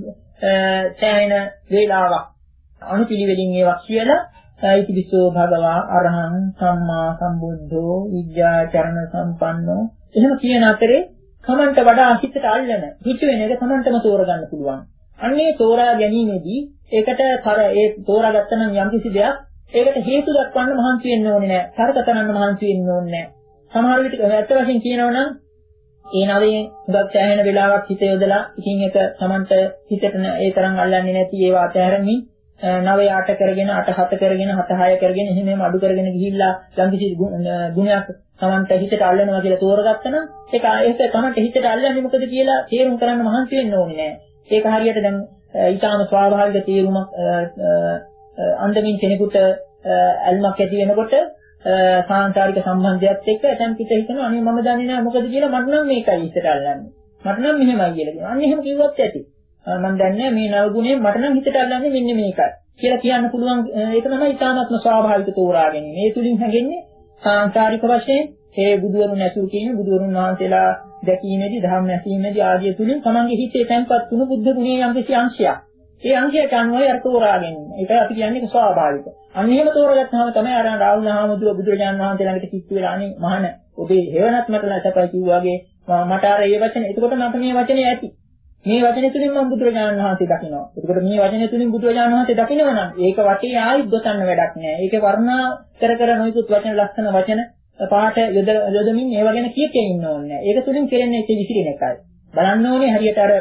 සෑහෙන වේලාවක් අනුපිළිවෙලින් ඒවා කියලා ඉතිවිසෝ භගවා අරහං සම්මා සම්බුද්ධෝ විද්‍යාචරණ සම්පන්නෝ එහෙම කියන අතරේ තමන්ට වඩා හිතට අල්ලන හිත වෙන එක තමන්ටම තෝරගන්න පුළුවන්. අන්නේ තෝරා ගැනීමේදී ඒකට කර ඒ තෝරාගත්ත නම් යම්කිසි දෙයක් ඒකට හේතු දක්වන්න මහන්සි වෙන්න ඕනේ නැහැ. තර්ක කරන්න මහන්සි වෙන්න ඕනේ නැහැ. සමහර විට ඇත්ත වශයෙන් කියනවා නම් ඒ නවයෙන් හුඟක් සෑහෙන වෙලාවක් හිත යොදලා ඉතින් ඒක තමන්ට හිතට ඒ තරම් අල්ලන්නේ නැති ඒවා අතහැරමින් නවය අට කරගෙන අට හත කරගෙන හත හය කරගෙන එහෙම අඩු කරගෙන ගිහිල්ලා යම්කිසි ගුණයක් තමන්ට හිතට අල්ලනවා කියලා තෝරගත්තා නම් ඒක ඒක තමන්ට හිතට අල්ලන්නේ මොකද කියලා තේරුම් කරන්න මහන්සි වෙන්න ඕනේ නෑ. ඒක හරියට දැන් ඊටාම ස්වාභාවික තේරුමක් අන්දමින් කෙනෙකුට ඇල්මක් ඇති වෙනකොට සාංශාරික සම්බන්ධයත් එක්ක ඇතම් පිට හිතනවා අනේ මම දන්නේ නැහැ මොකද කියලා මට නම් මේකයි හිතට අල්ලන්නේ. මට නම් මෙහෙමයි කියලා කියනවා. අන්න එහෙම කිව්වත් ඇති. මම දන්නේ මේ නව ගුණේ මට නම් හිතට අල්ලන්නේ මෙන්න මේකයි කියලා කියන්න පුළුවන්. ඒක තමයි ඊටාත්ම ස්වාභාවික තෝරා ගැනීම. ඒ තුලින් හැගෙන්නේ සාංශාරික වශයෙන් ඒ බුදුවරුන් ඇසුරු කියන බුදුවරුන් වහන්සේලා දැකීමේදී ධර්ම ඇසීමේදී ආදී තුලින් තමන්ගේ හිතේ තැන්පත් වුණු බුද්ධ ගුණයේ යම්කිසි අංශයක්. ඒ අංශයට අනුවයි අර තෝරා ගැනීම. ඒක අපි කියන්නේ ස්වාභාවික. අන්න එහෙම තෝරගත්තාම තමයි අර රාහුල හාමුදුරුවෝ බුදුරජාණන් වහන්සේ ළඟට කිව්ව වෙලා අනේ මහණ ඔබේ හේවණත් මට නැතපයි කිව්වාගේ මට අර මේ වචනේ එතකොට මට මේ වචනේ ඇති. මේ වචනේ තුලින් මම බුදුරජාණන් වහන්සේ දකිනවා. එතකොට මේ වචනේ තුලින් බුදුරජාණන් වහන්සේ දකිනවා නම් ඒක වටේ ආයිත් ගොතන්න වැඩක් නෑ. ඒකේ වර්ණනා කර කර නොයිකුත් වචන ලක්ෂණ වචන පාට යොදමින් ඒවා ගැන කිය කිය ඉන්න ඕනේ නැහැ. ඒක තුලින් කෙරෙන්නේ ඒ විසිරෙන එකයි. බලන්න ඕනේ හරියට අර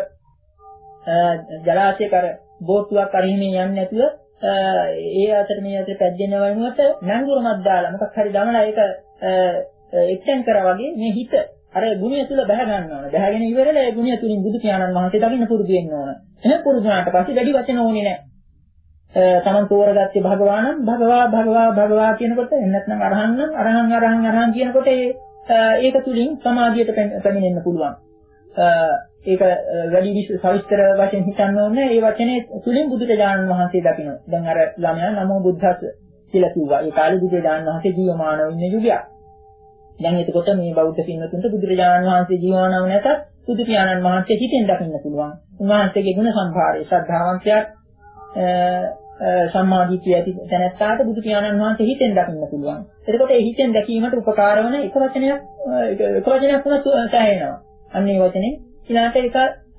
ජලාශයක අර බෝට්ටුවක් අරහිමින් යන්නේ නැතුව ඒ අතර මේ අතර පැද්දෙන වයින්වට නංගුරමක් දාලා මොකක් හරි දමලා ඒක එක්ටෙන් කරා වගේ මේ හිත අර ගුණය තුල බහ ගන්න ඕන. බහගෙන ඉවරලා ඒ ගුණය තුලින් බුදු පියාණන් වහන්සේ දකින්න පුරුදු වෙන්න ඕන. එහෙනම් පුරුදු වුණාට පස්සේ වැඩි වචන ඕනේ නැහැ. තමන් තෝරගත්තේ භගවානම් භගවා භගවා භගවා කියනකොට එන්නත්නම් අරහං අරහං අරහං අරහං කියනකොට ඒක තුලින් සමාධියට පැමිණෙන්න පුළුවන්. ඒක වැඩි සවිස්තර වශයෙන් හිතන්න ඕනේ. ඒ වචනේ තුලින් බුදුරජාණන් වහන්සේ දකින්න. දැන් අර ළමයා නමෝ බුද්ධස්ස කියලා කිව්වා. ඒ කාලේ බුදුරජාණන් වහන්සේ ජීවමානව ඉන්න යුගයක්. දැන් එතකොට මේ බෞද්ධ පින්වතුන්ට බුදුරජාණන් වහන්සේ ජීවමානව නැතත් බුදු පියාණන් වහන්සේ හිතෙන් දකින්න පුළුවන්. උන්වහන්සේගේ ගුණ සම්භාරය ශ්‍රද්ධාවන්තයා සම්මාදිටිය ඇති දැනත්තාට බුදු පියාණන් වහන්සේ හිතෙන් දකින්න පුළුවන්. එතකොට ඒ හිතෙන් දැකීමට උපකාර වන එක වචනයක් එක වචනයක් වුණත් සෑහෙනවා. අන්න ඒ වචනේ ඊළාට ඒක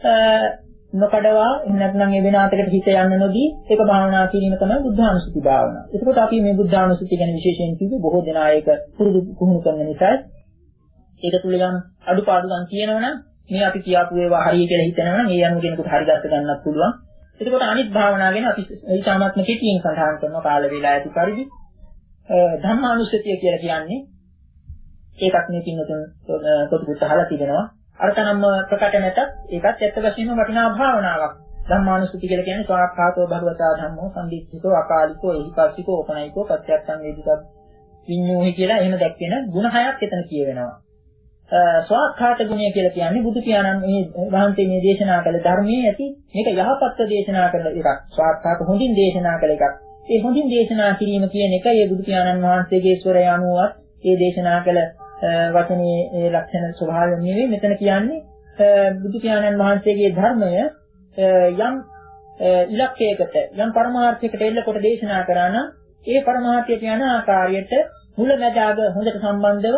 නොකඩවා නැත්නම් ඒ වෙන අතකට හිත යන්න නොදී ඒක භාවනා කිරීම තමයි බුද්ධානුස්සති භාවනාව. එතකොට අපි මේ බුද්ධානුස්සති ගැන විශේෂයෙන් කිව්වේ බොහෝ දෙනා ඒක පුරුදු පුහුණු කරන නිසා ඒක තුල යම් අඩුපාඩුකම් තියෙනවනම් මේ අපි කියාපු ඒවා හරිය කියලා හිතනවනම් ඒ අනුව කෙනෙකුට හරි ගන්න ගන්නත් පුළුවන්. එතකොට අනිත් භාවනා ගැන අපි ඊටාත්ම කෙටියෙන් සඳහන් කරන කාල වේලා ඇති පරිදි ධම්මානුස්සතිය කියලා කියන්නේ ඒකත් මේ පින්නතුන් පොතපත අහලා තිබෙනවා. අරතනම්ම ප්‍රකට නැතත් ඒකත් ඇත්ත වශයෙන්ම වටිනා භාවනාවක්. ධම්මානුස්සති කියලා කියන්නේ ස්වාක්ඛාතෝ භගවතා ධම්මෝ සම්දිස්සිතෝ අකාලිකෝ එහිපස්සිකෝ ඕපනයිකෝ පත්‍යත්තං වේදිකා විඤ්ඤෝහි කියලා එහෙම දැක්වෙන ගුණ හයක් එතන කියවෙනවා. ස්වාක්ඛාත ගුණය කියලා කියන්නේ බුදු පියාණන් මේ වහන්සේ මේ දේශනා කළ ධර්මයේ ඇති මේක යහපත්ව දේශනා කරන එකක්. ස්වාක්ඛාත හොඳින් දේශනා කළ එකක්. ඒ හොඳින් දේශනා කිරීම කියන එක ඒ බුදු පියාණන් වහන්සේගේ ස්වරය අනුවත් ඒ දේශනා කළ වචනේ ඒ ලක්ෂණ ස්වභාවය නෙවෙයි මෙතන කියන්නේ බුදු පියාණන් වහන්සේගේ ධර්මය යම් ඉලක්කයකට යම් පරමාර්ථයකට එල්ලකොට දේශනා කරා නම් ඒ පරමාර්ථයට යන ආකාරයට මුල මැද අග හොඳට සම්බන්ධව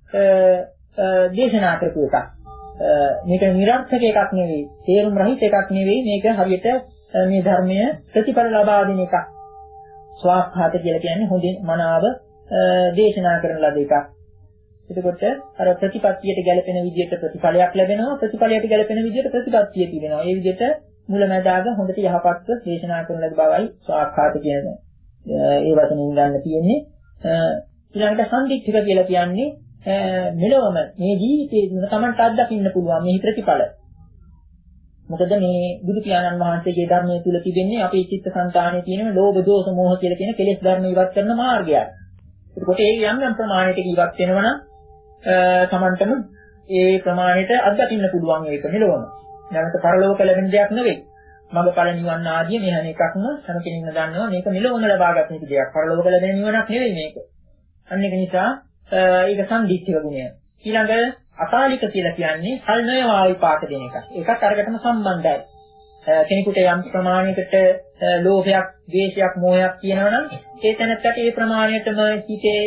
දේශනා කරපු එකක්. මේක නිර්ර්ථක එකක් නෙවෙයි, තේරුම් රහිත එකක් නෙවෙයි. මේක හරියට මේ ධර්මය ප්‍රතිඵල ලබා දෙන එකක්. ස්වාක්ඛාත කියලා කියන්නේ හොඳින් මනාව දේශනා කරන ලද එකක්. එතකොට අර ප්‍රතිපත්තියට ගැලපෙන විදිහට ප්‍රතිඵලයක් ලැබෙනවා, ප්‍රතිඵලයට ගැලපෙන විදිහට ප්‍රතිපත්තිය තිබෙනවා. ඒ විදිහට මුලැමැදාග හොඳට යහපත්ව දේශනා කරන ලද බවයි ස්වාක්ඛාත කියන්නේ. ඒ වචنين ගන්න තියෙන්නේ. ඊළඟට සම්දික්ඛික කියලා කියන්නේ මෙලොවම මේ ජීවිතයේ තමන්ට අත්දකින්න පුළුවන් මේ ප්‍රතිඵල. මොකද මේ බුදු පියාණන් වහන්සේගේ ධර්මයේ තුල තිබෙන්නේ අපේ චිත්තසංතානයේ තියෙන ලෝභ දෝෂ මෝහ කියලා කියන කෙලෙස් ධර්ම ඉවත් කරන මාර්ගයක්. ඒකට ඒ යම් යම් ප්‍රමාණයකට ඉවත් වෙනවනම් තමන්ටම ඒ ප්‍රමාණයට අත්දකින්න පුළුවන් ඒක මෙලොවම. නැවත පරලෝක ලැබෙන දෙයක් නෙවෙයි. මඟඵල නිවන් ආදී මේ හැම එකක්ම හැම කෙනෙක්ම දන්නවා මේක මෙලොවම ලබාගත යුතු දෙයක්. පරලෝක ලැබෙන නිවනක් නෙවෙයි මේක. අන්න ඒක නිසා ඒක සම්දික්ඛික ගුණය. ඊළඟ අකාලික කියලා කියන්නේ කල් නොයවා විපාක දෙන එකක්. ඒකත් අරකටම සම්බන්ධයි. කෙනෙකුට යම් ප්‍රමාණයකට ලෝභයක්, ද්වේෂයක්, මෝහයක් කියනවනම් ඒ තැනට ඒ ප්‍රමාණයටම හිතේ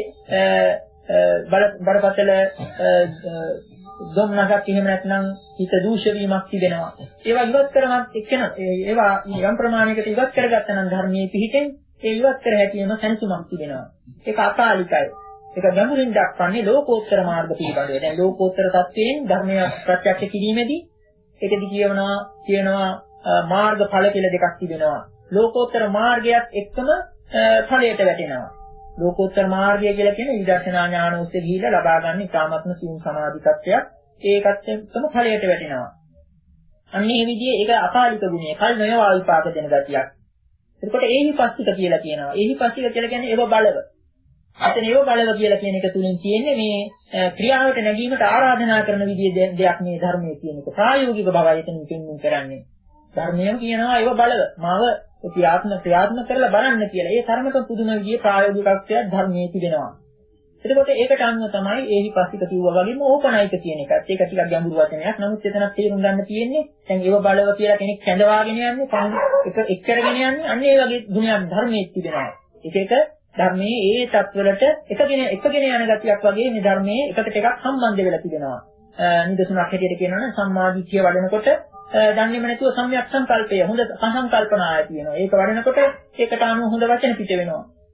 බරපතල ධම්මනසක් එහෙම නැත්නම් හිත දූෂ වීමක් තිබෙනවා. ඒවා ඉවත් කරනත් එක්කන ඒවා යම් ප්‍රමාණයකට ඉවත් කරගත්තා නම් ධර්මයේ පිහිටෙන් ඒ ඉවත් කර හැකියම සැනසුමක් තිබෙනවා. ඒක අකාලිකයි. ඒක ගැඹුරින් දක්වන්නේ ලෝකෝත්තර මාර්ග පිළිබඳව. දැන් ලෝකෝත්තර තත්වයෙන් ධර්මය ප්‍රත්‍යක්ෂ කිරීමේදී ඒකදී කියනවා කියනවා මාර්ගඵල කියලා දෙකක් තිබෙනවා. ලෝකෝත්තර මාර්ගයත් එක්කම ඵලයට වැටෙනවා. ලෝකෝත්තර මාර්ගය කියලා කියන්නේ විදර්ශනා ඥාන ඔස්සේ ගිහිලා ලබා ගන්න ඉතාමත්ම සියුම් සමාධි තත්ත්වයක්. ඒකත් එක්කම ඵලයට වැටෙනවා. අන්න මේ විදිහේ ඒක අකාලික ගුණය. කල් නොයවා විපාක දෙන ගතියක්. එතකොට ඒහිපස්සික කියලා කියනවා. ඒහිපස්සික කියලා කියන්නේ ඒව බලව. අතන ඒව බලව කියලා කියන එක තුලින් කියන්නේ මේ ක්‍රියාවට නැගීමට ආරාධනා කරන විදිහේ දෙයක් මේ ධර්මයේ කියන එක. ප්‍රායෝගික බවයි එතනින් පෙන්වන්න කරන්නේ. ධර්මයෙන් කියනවා ඒව බලව. මාව ක්‍රියාත්මක ක්‍රියාත්මක කරලා බලන්න කියලා. ඒ තරමට පුදුම විදිහේ ප්‍රායෝගිකත්වයක් ධර්මයේ තිබෙනවා. එතකොට ඒකට අනුව තමයි ඒහිපස්සික කිව්වා වගේම ඕපනයික කියන එකත්. ඒක ටිකක් ගැඹුරු වචනයක්. නමුත් එතනත් තේරුම් ගන්න තියෙන්නේ දැන් ඒව බලව කියලා කෙනෙක් කැඳවාගෙන යන්නේ, එක එක් කරගෙන යන්නේ. අන්න ඒ වගේ ගුණයක් ධර්මයේ තිබෙනවා. එක එක ධර්මයේ ඒ තත්වලට එකගෙන එකගෙන යන ගතියක් වගේ මේ ධර්මයේ එකට එකක් සම්බන්ධ වෙලා තිබෙනවා. නිදසුනක් හැටියට කියනවා නම් සම්මාදිට්ඨිය වඩනකොට දන්නේම නැතුව සම්‍යක් සංකල්පය හොඳ සංකල්පනාය තියෙනවා. ඒක වඩනකොට ඒකට අනුව හොඳ වචන පිට වෙනවා.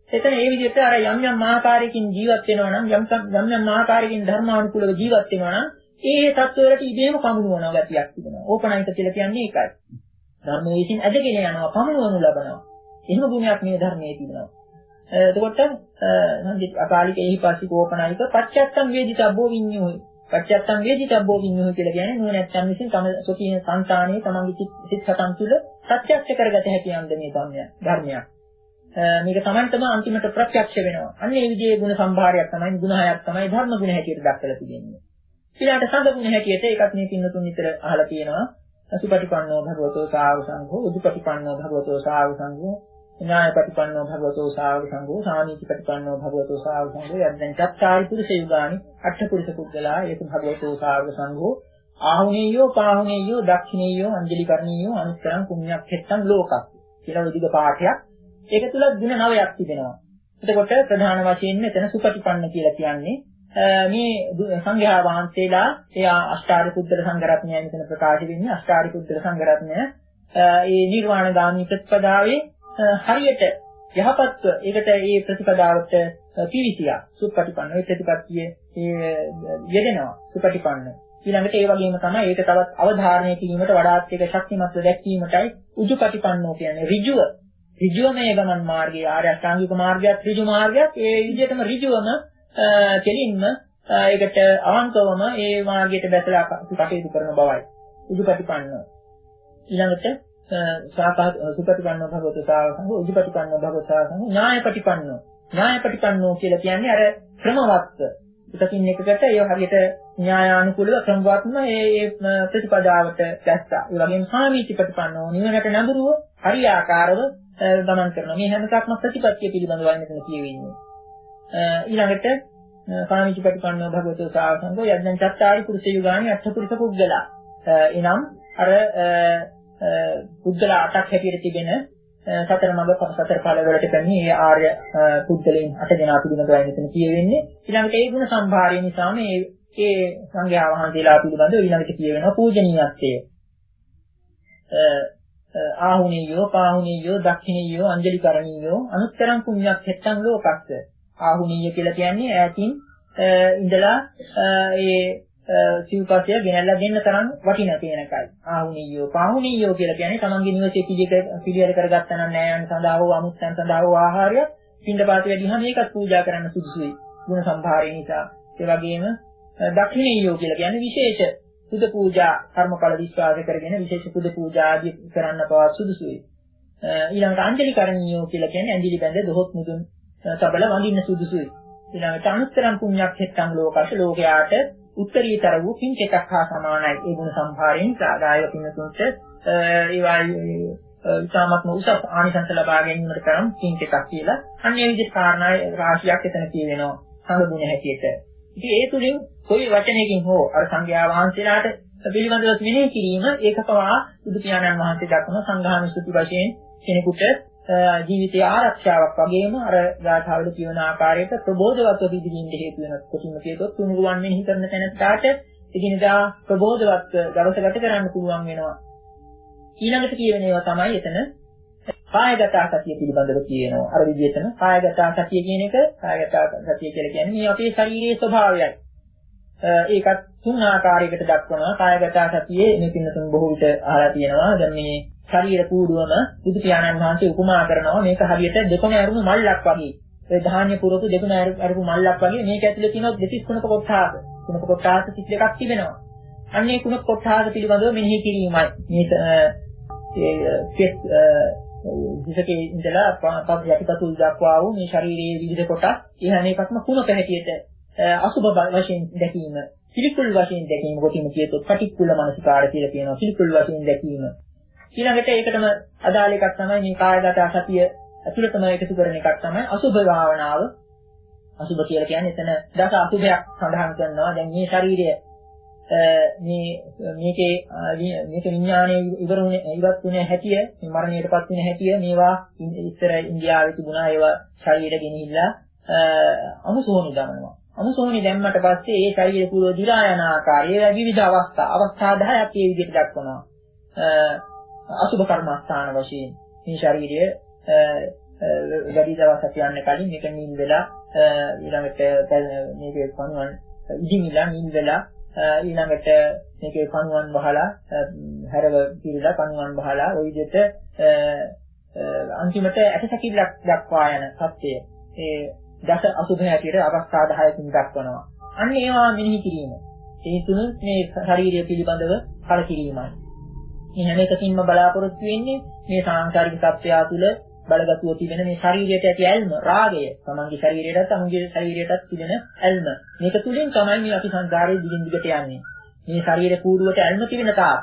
එතන ඒ විදිහට අර යම් යම් ආකාරයකින් ජීවත් වෙනවා නම් යම් යම් යම් ආකාරයකින් ධර්මානුකූලව ජීවත් වෙනවා නම් ඒ තත්ත්වවලට ඉබේම පමුණුවන ගතියක් තිබෙනවා. ඕපනයික කියලා කියන්නේ ඒකයි. ධර්මයේ විසින් ඇදගෙන යනවා, පමුණුවනු ලබනවා. එහෙම ගුණයක් මේ ධර්මයේ තිබෙනවා. එතකොට සංජිත් අකාලික එහිපස්සික ඕපනයික පච්චත්තම් වේදිතබ්බෝ විඤ්ඤෝයි. පච්චත්තම් වේදිතබ්බෝ විඤ්ඤෝයි කියලා කියන්නේ නුවණැත්තන් විසින් තම සොකීන සංතානයේ තමන්ගේ සිත් සතන් තුළ ප්‍රත්‍යක්ෂ කරගත හැකි යම් මේ ධර්මයක්. මේක තමන්ටම අන්තිමට ප්‍රත්‍යක්ෂ වෙනවා. අන්න ඒ විදිහේ ගුණ සම්භාරයක් තමයි ගුණ හයක් තමයි ධර්ම ගුණ හැටියට දක්වලා තිබෙන්නේ. ඊළඟට සංඝ ගුණ හැටියට ඒකත් මේ පින්නතුන් විතර අහලා තියෙනවා. සුපටිපන්නෝ භගවතෝ සාවක සංඝෝ, උදුපටිපන්නෝ භගවතෝ සාවක සංඝෝ, ඥායපටිපන්නෝ භගවතෝ සාවක සංඝෝ, සාමීචිපටිපන්නෝ භගවතෝ සාවක සංඝෝ, යද්දෙන් චත්තාරි පුරුෂ යුගානි අට පුරුෂ පුද්ගලා ඒක භගවතෝ සාවක සංඝෝ, ආහුනේයෝ පාහුනේයෝ දක්ඛිනේයෝ අංජලි කරණීයෝ අනුත්තරං පුඤ්ඤක් හෙත්තං ලෝකක් කියලා විදිහ පාඨයක්. ඒක තුල ගුණ නවයක් තිබෙනවා. එතකොට ප්‍රධාන වශයෙන් මෙතන සුපටිපන්න කියලා කියන්නේ මේ සංඝයා වහන්සේලා ඒ අෂ්ටාරි පුද්ගල සංඝරත්නය මෙතන ප්‍රකාශ වෙන්නේ අෂ්ටාරි පුද්ගල සංඝරත්නය ඒ නිර්වාණගාමී ප්‍රතිපදාවේ හරියට යහපත්ව ඒකට ඒ ප්‍රතිපදාවට පිවිසියා සුපටිපන්න ඒ ප්‍රතිපත්තියේ යෙදෙනවා සුපටිපන්න ඊළඟට ඒ වගේම තමයි ඒක තවත් අවධාරණය කිරීමට වඩාත් ඒක ශක්තිමත්ව දැක්වීමටයි උජුපටිපන්නෝ කියන්නේ ඍජුව ඍජුව මේ ගමන් මාර්ගයේ ආර්ය අෂ්ටාංගික මාර්ගයත් ඍජු මාර්ගයත් ඒ විදිහටම ඍජුවම දෙලින්ම ඒකට අවංකවම ඒ මාර්ගයට බැසලා කටයුතු කරන බවයි උජුපටිපන්න ඊළඟට සාපහ සුපටිපන්න භගවතු සාවකංග උජුපටිපන්න භගවතු සාවකංග ඥායපටිපන්න ඥායපටිපන්නෝ කියලා කියන්නේ අර ක්‍රමවත්ව එකකින් එකකට ඒ හරියට න්‍යායානුකූලව ක්‍රමවත්ම ඒ ප්‍රතිපදාවට දැස්සා ඒ වගේම සාමීචිපටිපන්නෝ නිවනට නඹුරුව හරියාකාරව ගමන් කරනවා මේ හැම එකක්ම ප්‍රතිපත්තිය පිළිබඳවයි මෙතන කියවෙන්නේ ඊළඟට සාමීචිපටිපන්නෝ භගවතු සාවකංග යද්දන් චත්තාරි පුරුෂ යුගානි අට පුරුෂ පුද්ගලා එනම් අර පුද්ගල අටක් හැටියට තිබෙන සතර මඟ සතර ඵල වලට පැමිණි ඒ ආර්ය පුද්ගලයන් අට දෙනා පිළිබඳවයි මෙතන කියවෙන්නේ ඊළඟට ඒ ගුණ සම්භාරය නිසා මේ ඒ සංඝයා වහන්සේලා පිළිබඳව ඊළඟට කියවෙනවා පූජනීයත්වය ආහුනීයෝ පාහුනීයෝ දක්ඛිනීයෝ අංජලි කරණීයෝ අනුත්තරං පුඤ්ඤක් හෙත්තං ලෝකස්ස ආහුනීය කියලා කියන්නේ ඈතින් ඉඳලා ඒ සිව්පසය ගෙනල්ලා දෙන්න තරම් වටිනා කියන එකයි. ආහුනීයෝ පාහුනීයෝ කියලා කියන්නේ තමන්ගේ නිවසේ පිළියෙල කරගත්තා නම් නෑයන් සඳහා හෝ අමුත්තන් සඳහා හෝ ආහාරය පින්ඩපාත වැඩිහම ඒකත් පූජා කරන්න සුදුසුයි. ගුණ සම්භාරය නිසා. ඒ වගේම දක්ඛිනීයෝ කියලා කියන්නේ විශේෂ පුද පූජා කර්මඵල විශ්වාස කරගෙන විශේෂ පුද පූජා ආදී කරන්න පවා සුදුසුයි. ඊළඟට අංජලි කරණීයෝ කියලා කියන්නේ ඇඟිලි බැඳ දොහොත් මුදුන් සබල වඳින්න සුදුසුයි. ඊළඟට අනුත්තරම් පුඤ්ඤක් හෙත්තං ලෝකස්ස ලෝකයාට උත්තරීතර වූ පින් කෙටක් හා සමානයි. ඒ ගුණ සම්භාරයෙන් සාදාය පින්නතුන්ට ඒ වායි ඉතාමත්ම උසස් ආනිසංස ලබා ගැනීමට තරම් පින් කෙටක් කියලා. අන්නේ විදිහට කාරණා රාශියක් එතන කියවෙනවා සංඝ ගුණ හැටියට. ඉතින් ඒ තුලින් කොයි වචනයකින් හෝ අර සංඝයා වහන්සේලාට පිළිබඳව මෙනෙහි කිරීම ඒකපවා බුදු පියාණන් වහන්සේ දක්වන සංඝානුස්සති වශයෙන් කෙනෙකුට ජීවිතයේ ආරක්ෂාවක් වගේම අර ගාථාවල කියවන ආකාරයට ප්‍රබෝධවත්ව පිළිගින්න හේතු වෙන කොටිම කියතොත් තුනුරුවන් මෙහි කරන තැනට එදිනදා ප්‍රබෝධවත්ව දවස ගත කරන්න පුළුවන් වෙනවා. ඊළඟට කියවෙන ඒවා තමයි එතන කායගත සතිය පිළිබඳව කියනවා. අර විදිහටම කායගත සතිය කියන එක කායගත සතිය කියලා කියන්නේ මේ අපේ ශාරීරික ස්වභාවයයි. ඒකත් තුන් ආකාරයකට දක්වනවා. කායගත සතියේ මේ පින්නතුන් බොහෝ විට අහලා තියෙනවා. දැන් මේ ශරීර කූඩුවම බුදු පියාණන් වහන්සේ උපමා කරනවා මේක හරියට දෙකොණ ඇරුණු මල්ලක් වගේ. ඒ ධාන්‍ය පුරපු දෙකොණ ඇරුණු මල්ලක් වගේ මේක ඇතුලේ තියෙන දෙතිස් කුණක කොටාස. කුණක කොටාස කිසි එකක් තිබෙනවා. අන්නේ කුණක කොටාස පිළිබඳව මෙනෙහි කිරීමයි. මේ ඒ කෙස් විශේෂකේ ඉඳලා පස් යටිපතුල් දක්වා වූ මේ ශරීරයේ විවිධ කොටස් ඒ හැම එකක්ම කුණක හැටියට අසුබ වශයෙන් දැකීම. පිළිකුල් වශයෙන් දැකීම කොටිම කියතොත් පටික්කුල මනසිකාර කියලා කියනවා. පිළිකුල් වශයෙන් දැකීම. ඊළඟට ඒකටම අදාළ එකක් තමයි මේ කායගත සතිය ඇතුළතම එකතු කරන එකක් තමයි අසුභ භාවනාව. අසුභ කියලා කියන්නේ එතන දස අසුභයක් සඳහන් කරනවා. දැන් මේ ශරීරය මේ මේකේ මේක විඥානයේ ඉවරුනේ ඉවත් වුණේ හැටිය, මේ මරණයටපත් වෙන හැටිය මේවා ඉස්සර ඉන්දියාවේ තිබුණා. ඒවා ශරීරෙ ගෙනහිල්ලා අමුසෝනි දමනවා. අමුසෝනි දැම්මට පස්සේ ඒ ශරීරය පුරව දිලා යන ආකාරය විවිධ අවස්ථා අවස්ථා දහයක් මේ විදිහට දක්වනවා. අසුභ කර්මස්ථාන වශයෙන් මේ ශරීරය වැඩි දවසක් යන්න කලින් මේක නිින් වෙලා ඊළඟට මේකේ පණුවන් ඉදිමිලා නිින් වෙලා ඊළඟට මේකේ පණුවන් වහලා හැරව පිරලා පණුවන් වහලා ওই විදිහට අන්තිමට ඇටසැකිල්ලක් දක්වා යන සත්‍යය ඒ දස අසුභ හැටියට අවස්ථා දහයකින් දක්වනවා. අන්න ඒවා මෙනෙහි කිරීම. ඒ තුන මේ ශාරීරිය පිළිබඳව කලකිරීමයි. මේ හැම එකකින්ම බලාපොරොත්තු වෙන්නේ මේ සාංශාරික සත්‍යය තුළ බලගතුව තිබෙන මේ ශරීරයට ඇති ඇල්ම, රාගය, තමන්ගේ ශරීරයටත් අනුන්ගේ ශරීරයටත් තිබෙන ඇල්ම. මේක තුලින් තමයි මේ අපි සංසාරයේ දිගින් දිගට යන්නේ. මේ ශරීර කූඩුවට ඇල්ම තිබෙන තාක්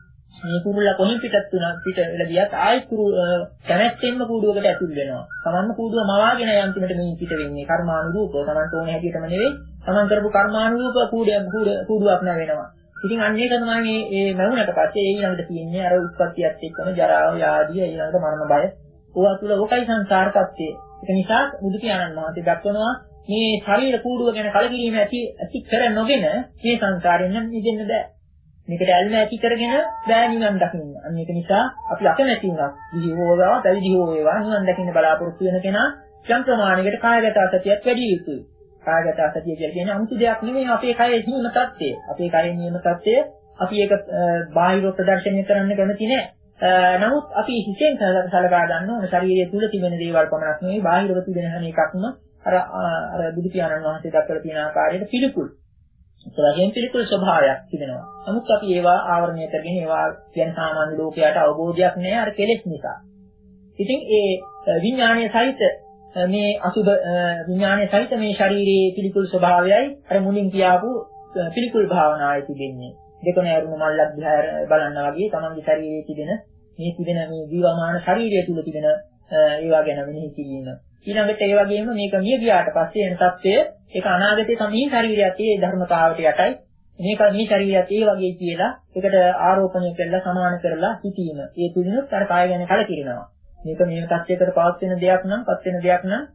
මේ කුරුල්ලා කොහෙන් පිටත් තුන පිට වෙලා ගියත් ආයෙත් කුරු කැමැත්තෙන්ම කූඩුවකට ඇතුල් වෙනවා. තමන්ම කූඩුව මවාගෙන යන්තිමට මේ පිට වෙන්නේ කර්මානුරූපව. තමන්ට ඕන හැටියටම නෙවෙයි. තමන් කරපු කර්මානුරූප කූඩුවක් කූඩුවක් නැවෙනවා. ඉතින් අන්න ඒක තමයි මේ මේ මැවුනට පස්සේ ඒ ඊළඟට තියෙන්නේ අර උත්පත්තියත් එක්කම ජරාව, ව්‍යාධිය, ඊළඟට මරණ බය. ඕවා තුල ඔකයි සංසාර තත්ත්වය. ඒක නිසා බුදු පියාණන් වහන්සේ දක්වනවා මේ ශරීර කූඩුව ගැන කලකිරීම ඇති ඇති කර නොගෙන මේ සංසාරයෙන් මිදෙන්න බෑ. මේකට ඇල්ම ඇති කරගෙන බෑ නිවන් දකින්න. අන්න ඒක නිසා අපි අකමැති වුණා. දිවි හෝවා, පැවිදි හෝ වේවා නිවන් දකින්න බලාපොරොත්තු වෙන කෙනා යම් ප්‍රමාණයකට කායගත සතියක් වැඩි යුතුයි. කායගත සතිය කියලා කියන්නේ අමුතු දෙයක් නෙමෙයි අපේ කයේ නියම තත්ත්වය. අපේ කයේ නියම තත්ත්වය අපි ඒක බාහිර ප්‍රදර්ශනය කරන්න කැමති නෑ. නමුත් අපි හිතෙන් සලකා ගන්න ඕන ශරීරය තුල තිබෙන දේවල් පමණක් නෙවෙයි බාහිරව තිබෙන හැම එකක්ම අර අර බුදු පියාණන් වහන්සේ දක්වලා තියෙන ආකාරයට පිළිකුල්. ඒකෙන් පිළිකුල් ස්වභාවයක් තිබෙනවා. නමුත් අපි ඒවා ආවරණය කරගෙන ඒවා කියන සාමාන්‍ය ලෝකයට අවබෝධයක් නැහැ අර කෙලෙස් නිසා. ඉතින් ඒ විඥානීය සහිත මේ අසුබ විඥානීය සහිත මේ ශරීරයේ පිළිකුල් ස්වභාවයයි අර මුලින් කියාපු පිළිකුල් භාවනාවේ තිබෙන්නේ. දෙකම ඇරුණු මල්ලක් දිහා බලන්න වගේ තමන්ගේ ශරීරයේ තිබෙන මේ තිබෙන මේ ජීවමාන ශරීරය තුල තිබෙන ඒවා ගැන මෙනෙහි කිරීම. ඊළඟට ඒ වගේම මේක මිය ගියාට පස්සේ එන තත්ත්වය ඒක අනාගතයේ තමයි ශරීරයත් ඒ ධර්මතාවයට යටයි. මේක මේ ශරීරයත් ඒ වගේ කියලා ඒකට ආරෝපණය කරලා සමාන කරලා සිටීම. ඒ තුලිනුත් අර කාය ගැන කලකිරෙනවා. මේක මේ තත්ත්වයකට පවත් වෙන දෙයක් නම්, පත් වෙන දෙයක් නම්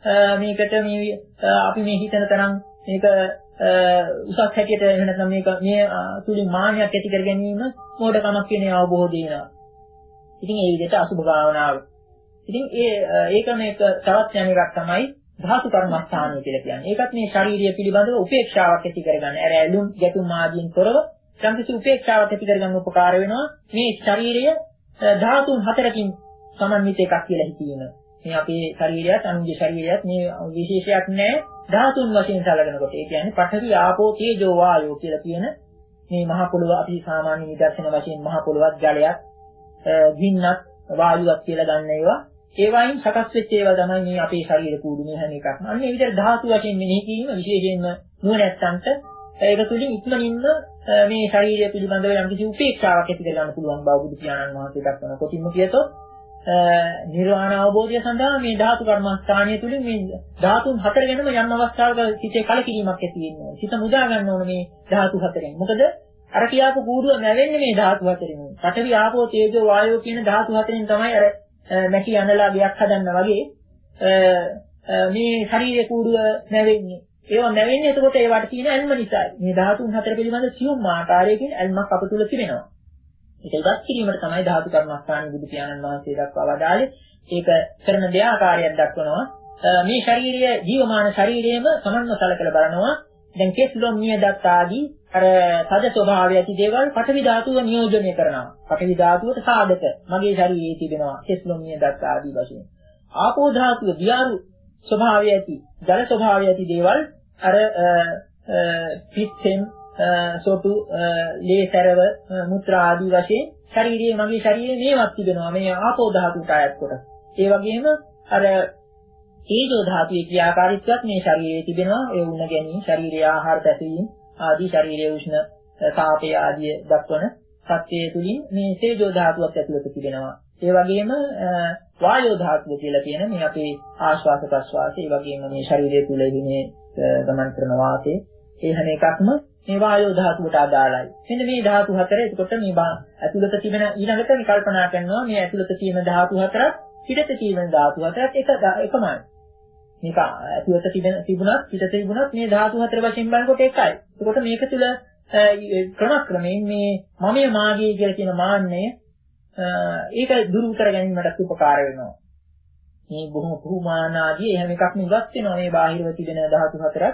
මේකට මේ අපි මේ හිතන තරම් මේක උසස් හැටියට එහෙම නැත්නම් මේක මේ තුලින් මාන්නයක් ඇති කර ගැනීම මොඩකමක් කියන අවබෝධය වෙනවා. ඉතින් ඒ විදිහට අසුභ භාවනාව. ඉතින් ඒ ඒක මේක තවත් යන එකක් තමයි ධාතු කර්මස්ථානය කියලා කියන්නේ. ඒකත් මේ ශාරීරිය පිළිබඳව උපේක්ෂාවක් ඇති කරගන්න. අර ඇලුම් ගැටුම් ආදීන් තොරව සම්පූර්ණ උපේක්ෂාවක් ඇති කරගන්න උපකාර වෙනවා. මේ ශාරීරිය ධාතුන් හතරකින් සමන්විත එකක් කියලා හිතීම. මේ අපේ ශරීරයත් අනුන්ගේ ශරීරයත් මේ විශේෂයක් නැහැ. ධාතුන් වශයෙන් සැලකනකොට ඒ කියන්නේ පඨවි ආපෝ තේජෝ වායෝ කියලා කියන මේ මහ පොළොව අපි සාමාන්‍ය නිදර්ශන වශයෙන් මහ පොළොවත් ජලයක් ගින්නක් වායුවක් කියලා ගන්න ඒවා ඒ වයින් සකස් වෙච්ච ඒවා තමයි මේ අපේ ශරීර කූඩු මේ හැම එකක්ම. අන්න ඒ විදිහට ධාතු වශයෙන් මෙනෙහි කිරීම විශේෂයෙන්ම නුවණැත්තන්ට ඒක තුලින් ඉක්මනින්ම මේ ශරීරය පිළිබඳව යම් කිසි උපේක්ෂාවක් ඇති කරගන්න පුළුවන් බව බුදු පියාණන් වහන්සේ දක්වන කොටින්ම කියතොත් නිර්වාණ අවබෝධය සඳහා මේ ධාතු කර්මස්ථානය තුලින් මේ ධාතුන් හතර ගැනම යම් අවස්ථාවක හිතේ කලකිරීමක් ඇති වෙනවා. හිත මුදා ගන්න ඕන මේ ධාතු හතරෙන්. මොකද අර කියාපු කූඩුව නැවෙන්නේ මේ ධාතු හතරෙන්. පඨවි ආපෝ තේජෝ වායෝ කියන ධාතු හතරෙන් තමයි අර මැටි අනලා ගයක් හදන්න වගේ මේ ශරීරයේ කූඩුව නැවෙන්නේ. ඒවා නැවෙන්නේ එතකොට ඒවට තියෙන ඇල්ම නිසායි. මේ ධාතුන් හතර පිළිබඳ සියුම් ආකාරයකින් ඇල්මක් අප තුල තිබෙනවා. ඒක ඉවත් කිරීමට තමයි ධාතු කර්මස්ථානයේ බුදු පියාණන් වහන්සේ දක්වා වදාළේ. ඒක කරන දෙආකාරයක් දක්වනවා. මේ ශාරීරිය ජීවමාන ශරීරයේම සමන්ව සලකලා බලනවා. දැන් කෙස්ලොම් නියදත් ආදී අර සද ස්වභාවය ඇති දේවල් පඨවි ධාතුව නියෝජනය කරනවා. පඨවි ධාතුවට සාධක මගේ ශරීරයේ තිබෙනවා කෙස්ලොම් නියදත් ආදී වශයෙන්. ආපෝ ධාතුව දියාරු ස්වභාවය ඇති, ජල ස්වභාවය ඇති දේවල් අර පිටෙන් සොටු ලේසරව මුත්‍රා ආදී වශයෙන් ශරීරයේ මගේ ශරීරයේ මේවත් තිබෙනවා. මේ ආපෝ ධාතුවට අයත් කොට. ඒ වගේම අර තේජෝ ධාතුවේ ක්‍රියාකාරීත්වයක් මේ ශරීරයේ තිබෙනවා. ඒ වුණ ගැනීම, ශරීරයේ ආහාර පැසවීම ආදී ශරීරයේ උෂ්ණ තාපය ආදී දක්වන සත්‍යය තුලින් මේ තේජෝ ධාතුවක් ඇතුළත තිබෙනවා. ඒ වගේම වායෝ ධාතුව කියලා කියන මේ අපේ ආශ්වාස ප්‍රශ්වාස, ඒ වගේම මේ ශරීරය තුල ඉන්නේ ගමන් කරන වාතය, ඒ හැම එකක්ම මේ වායෝ ධාතුවට අදාළයි. මෙන්න මේ ධාතු හතර එතකොට මේ ඇතුළත තිබෙන ඊළඟට මේ කල්පනා කරනවා මේ ඇතුළත තියෙන ධාතු හතරත් පිටත තියෙන ධාතු හතරත් එක එකමයි. මේක ඇතුළත තිබෙන තිබුණත් පිටත තිබුණත් මේ ධාතු හතර වශයෙන් බලනකොට එකයි. එතකොට මේක තුළ ක්‍රමක්‍රමයෙන් මේ මමයේ මාගේ කියලා කියන මාන්නය ඒක දුරු කර ගැනීමට උපකාර වෙනවා. මේ බොහොම පුහුමාන ආදී එහෙම එකක් නිවත් වෙනවා මේ බාහිරව තිබෙන ධාතු හතරක්.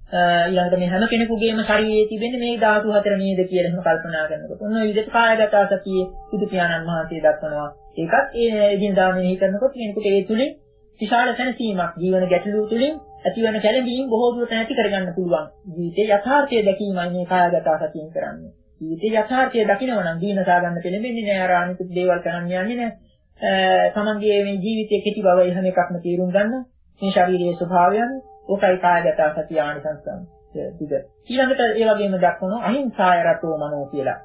ඊළඟට මේ හැම කෙනෙකුගේම ශරීරයේ තිබෙන මේ ධාතු හතර නේද කියලා එහෙම කල්පනා කරනකොට ඔන්න ඔය විදිහට කායගත සතියේ බුදු පියාණන් වහන්සේ දක්වනවා. ඒකත් ඒ එදිනදා මෙහි කරනකොට කෙනෙකුට ඒ තුලින් විශාල සැනසීමක් ජීවන ගැටලු තුලින් ඇතිවන කැළඹීම් බොහෝ දුරට නැති කරගන්න පුළුවන්. ජීවිතයේ යථාර්ථය දැකීමයි මේ කායගත සතියෙන් කරන්නේ. ජීවිතයේ යථාර්ථය දකිනවා නම් දීනසා ගන්න පෙළඹෙන්නේ නැහැ. අර අනිකුත් දේවල් කරන්න යන්නේ නැහැ. තමන්ගේ මේ ජීවිතයේ කෙටි බව එහෙම එකක්ම තේරුම් ගන්න. මේ ශාරීරික ස්වභාවයන් ඔකයි කායගත සතිය ආනිසංසම් දුක. ඊළඟට ඒ වගේම දක්වනවා අහිංසාය රතෝ මනෝ කියලා.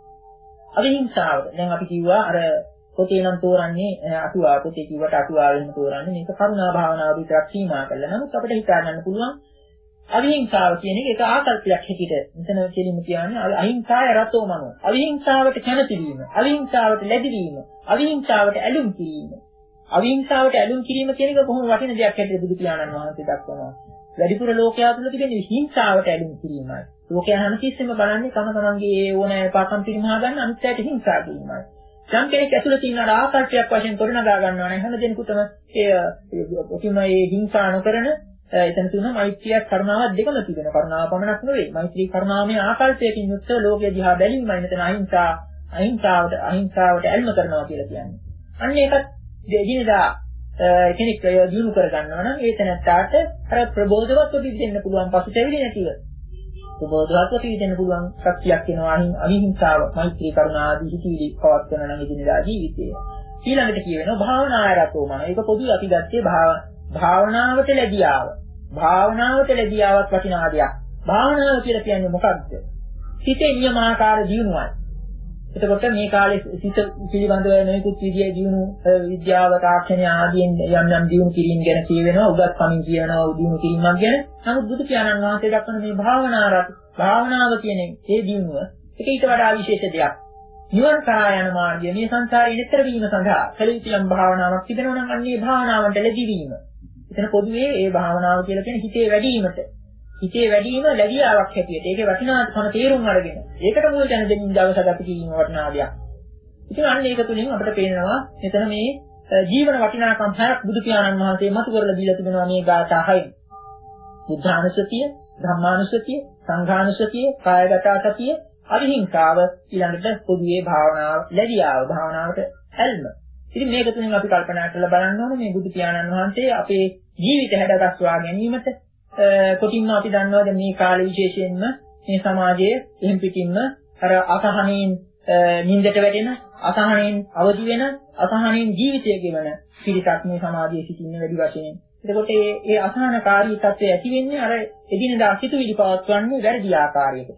අවිහිංසාව. දැන් අපි කිව්වා අර පොතේ නම් තෝරන්නේ අටුවා පොතේ කිව්වට අටුවාවෙන් තෝරන්නේ මේක කරුණා භාවනාව විතරක් සීමා කරලා. නමුත් අපිට හිතා ගන්න පුළුවන් අවිහිංසාව කියන එක ඒක ආකල්පයක් හැටියට. මෙතන කෙලින්ම කියන්නේ අහිංසාය රතෝ මනෝ. අවිහිංසාවට කැමති වීම, අවිහිංසාවට ලැබි වීම, අවිහිංසාවට ඇලුම් කිරීම. අවිහිංසාවට ඇලුම් කිරීම කියන එක කොහොම වටින දෙයක් හැටියට බුදු පියාණන් වහන්සේ දක්වනවා. වැඩිපුර ලෝකයා තුළ තිබෙන හිංසාවට ඇලුම් කිරීමයි. ලෝකයා හැමතිස්සෙම බලන්නේ තම තමන්ගේ ඒ ඕනෑ පාකම් පිරිමහා ගන්න අනිත්‍යයට හිංසා කිරීමයි. යම් කෙනෙක් ඇතුළේ තියෙන ආකල්පයක් වශයෙන් තොරනගා ගන්නවා නම් හැම දෙනෙකුටම ඒ ඔකිම මේ හිංසා නොකරන එතන තුන මෛත්‍රිය කරුණාව දෙකම තිබෙන කරුණාව පමණක් නෙවෙයි මෛත්‍රී කරුණාමය ආකල්පයකින් යුක්ත ලෝකයේ දිහා බැලීමයි මෙතන අහිංසා අහිංසාවට අහිංසාවට ඇල්ම කරනවා කියලා කියන්නේ. අන්න ඒකත් දෙදිනදා කෙනෙක් දිනු කර ගන්නවා නම් ඒ තැනට අර ප්‍රබෝධවත්ව පිළිදෙන්න පුළුවන් පසුතැවිලි නැතිව ප්‍රබෝධවත්ව පිළිදෙන්න පුළුවන් ශක්තියක් වෙනවා අහිංසාව මෛත්‍රී කරුණා ආදී හිතිවිලි පවත්වන නම් එදිනදා ජීවිතයේ. ඊළඟට කියවෙනවා භාවනායරතෝ මන. ඒක පොදුයි අපි ගත්තේ භාවනාවට ලැබියාව. භාවනාවට ලැබියාවක් වටිනා දෙයක්. භාවනාව කියලා කියන්නේ මොකක්ද? සිතේ නියමාකාර දියුණුවයි. එතකොට මේ කාලේ සිත පිළිබඳව නොයෙකුත් විදියේ දියුණු විද්‍යාව තාක්ෂණය ආදීන් යම් යම් දියුණු කිරීම ගැන කියවෙනවා. උගත් කමින් කියනවා දියුණු කිරීමක් ගැන. නමුත් බුදු පියාණන් වහන්සේ දක්වන මේ භාවනාවට භාවනාව කියන මේ දියුණුව ඒක ඊට වඩා විශේෂ දෙයක්. නිවන් කරා යන මාර්ගය මේ සංසාරේ නිතර වීම සඳහා කළ යුතු යම් භාවනාවක් තිබෙනවා නම් අන්නේ භාවනාවට ලැබීම. එතන පොදුවේ ඒ භාවනාව කියලා කියන්නේ හිතේ වැඩිවීමට. හිතේ වැඩිවීම ලැබියාවක් හැටියට. ඒකේ වටිනාකම තේරුම් අරගෙන. ඒකට මුල් තැන දෙමින් දවස ගත කිරීම වටිනා දෙයක්. ඉතින් අන්න ඒක තුලින් අපිට පේනවා මෙතන මේ ජීවන වටිනාකම් හයක් බුදු පියාණන් වහන්සේ මතු කරලා දීලා තිබෙනවා මේ ගාථා හයෙන්. බුද්ධානුස්සතිය, ධම්මානුස්සතිය, සංඝානුස්සතිය, කායගත සතිය, අවිහිංසාව ඊළඟට පොදුවේ භාවනාව ලැබියාව භාවනාවට ඇල්ම. ඉතින් මේක තුලින් අපි කල්පනා කරලා බලන්න ඕනේ මේ බුදු පියාණන් වහන්සේ අපේ ජීවිත හැඩගස්වා ගැනීමට කොටින්ම අපි දන්නවද මේ කාලේ විශේෂයෙන්ම මේ සමාජයේ එහෙම් පිටින්ම අර අසහනෙන් නිින්දට වැටෙන අසහනෙන් අවදි වෙන අසහනෙන් ජීවිතය ගෙවන පිරිසක් මේ සමාජයේ සිටින්න වැඩි වශයෙන්. එතකොට මේ මේ අසහනකාරී තත්ත්වය ඇති වෙන්නේ අර එදිනදා සිතුවිලි පවත්වන්නේ වැරදි ආකාරයකට.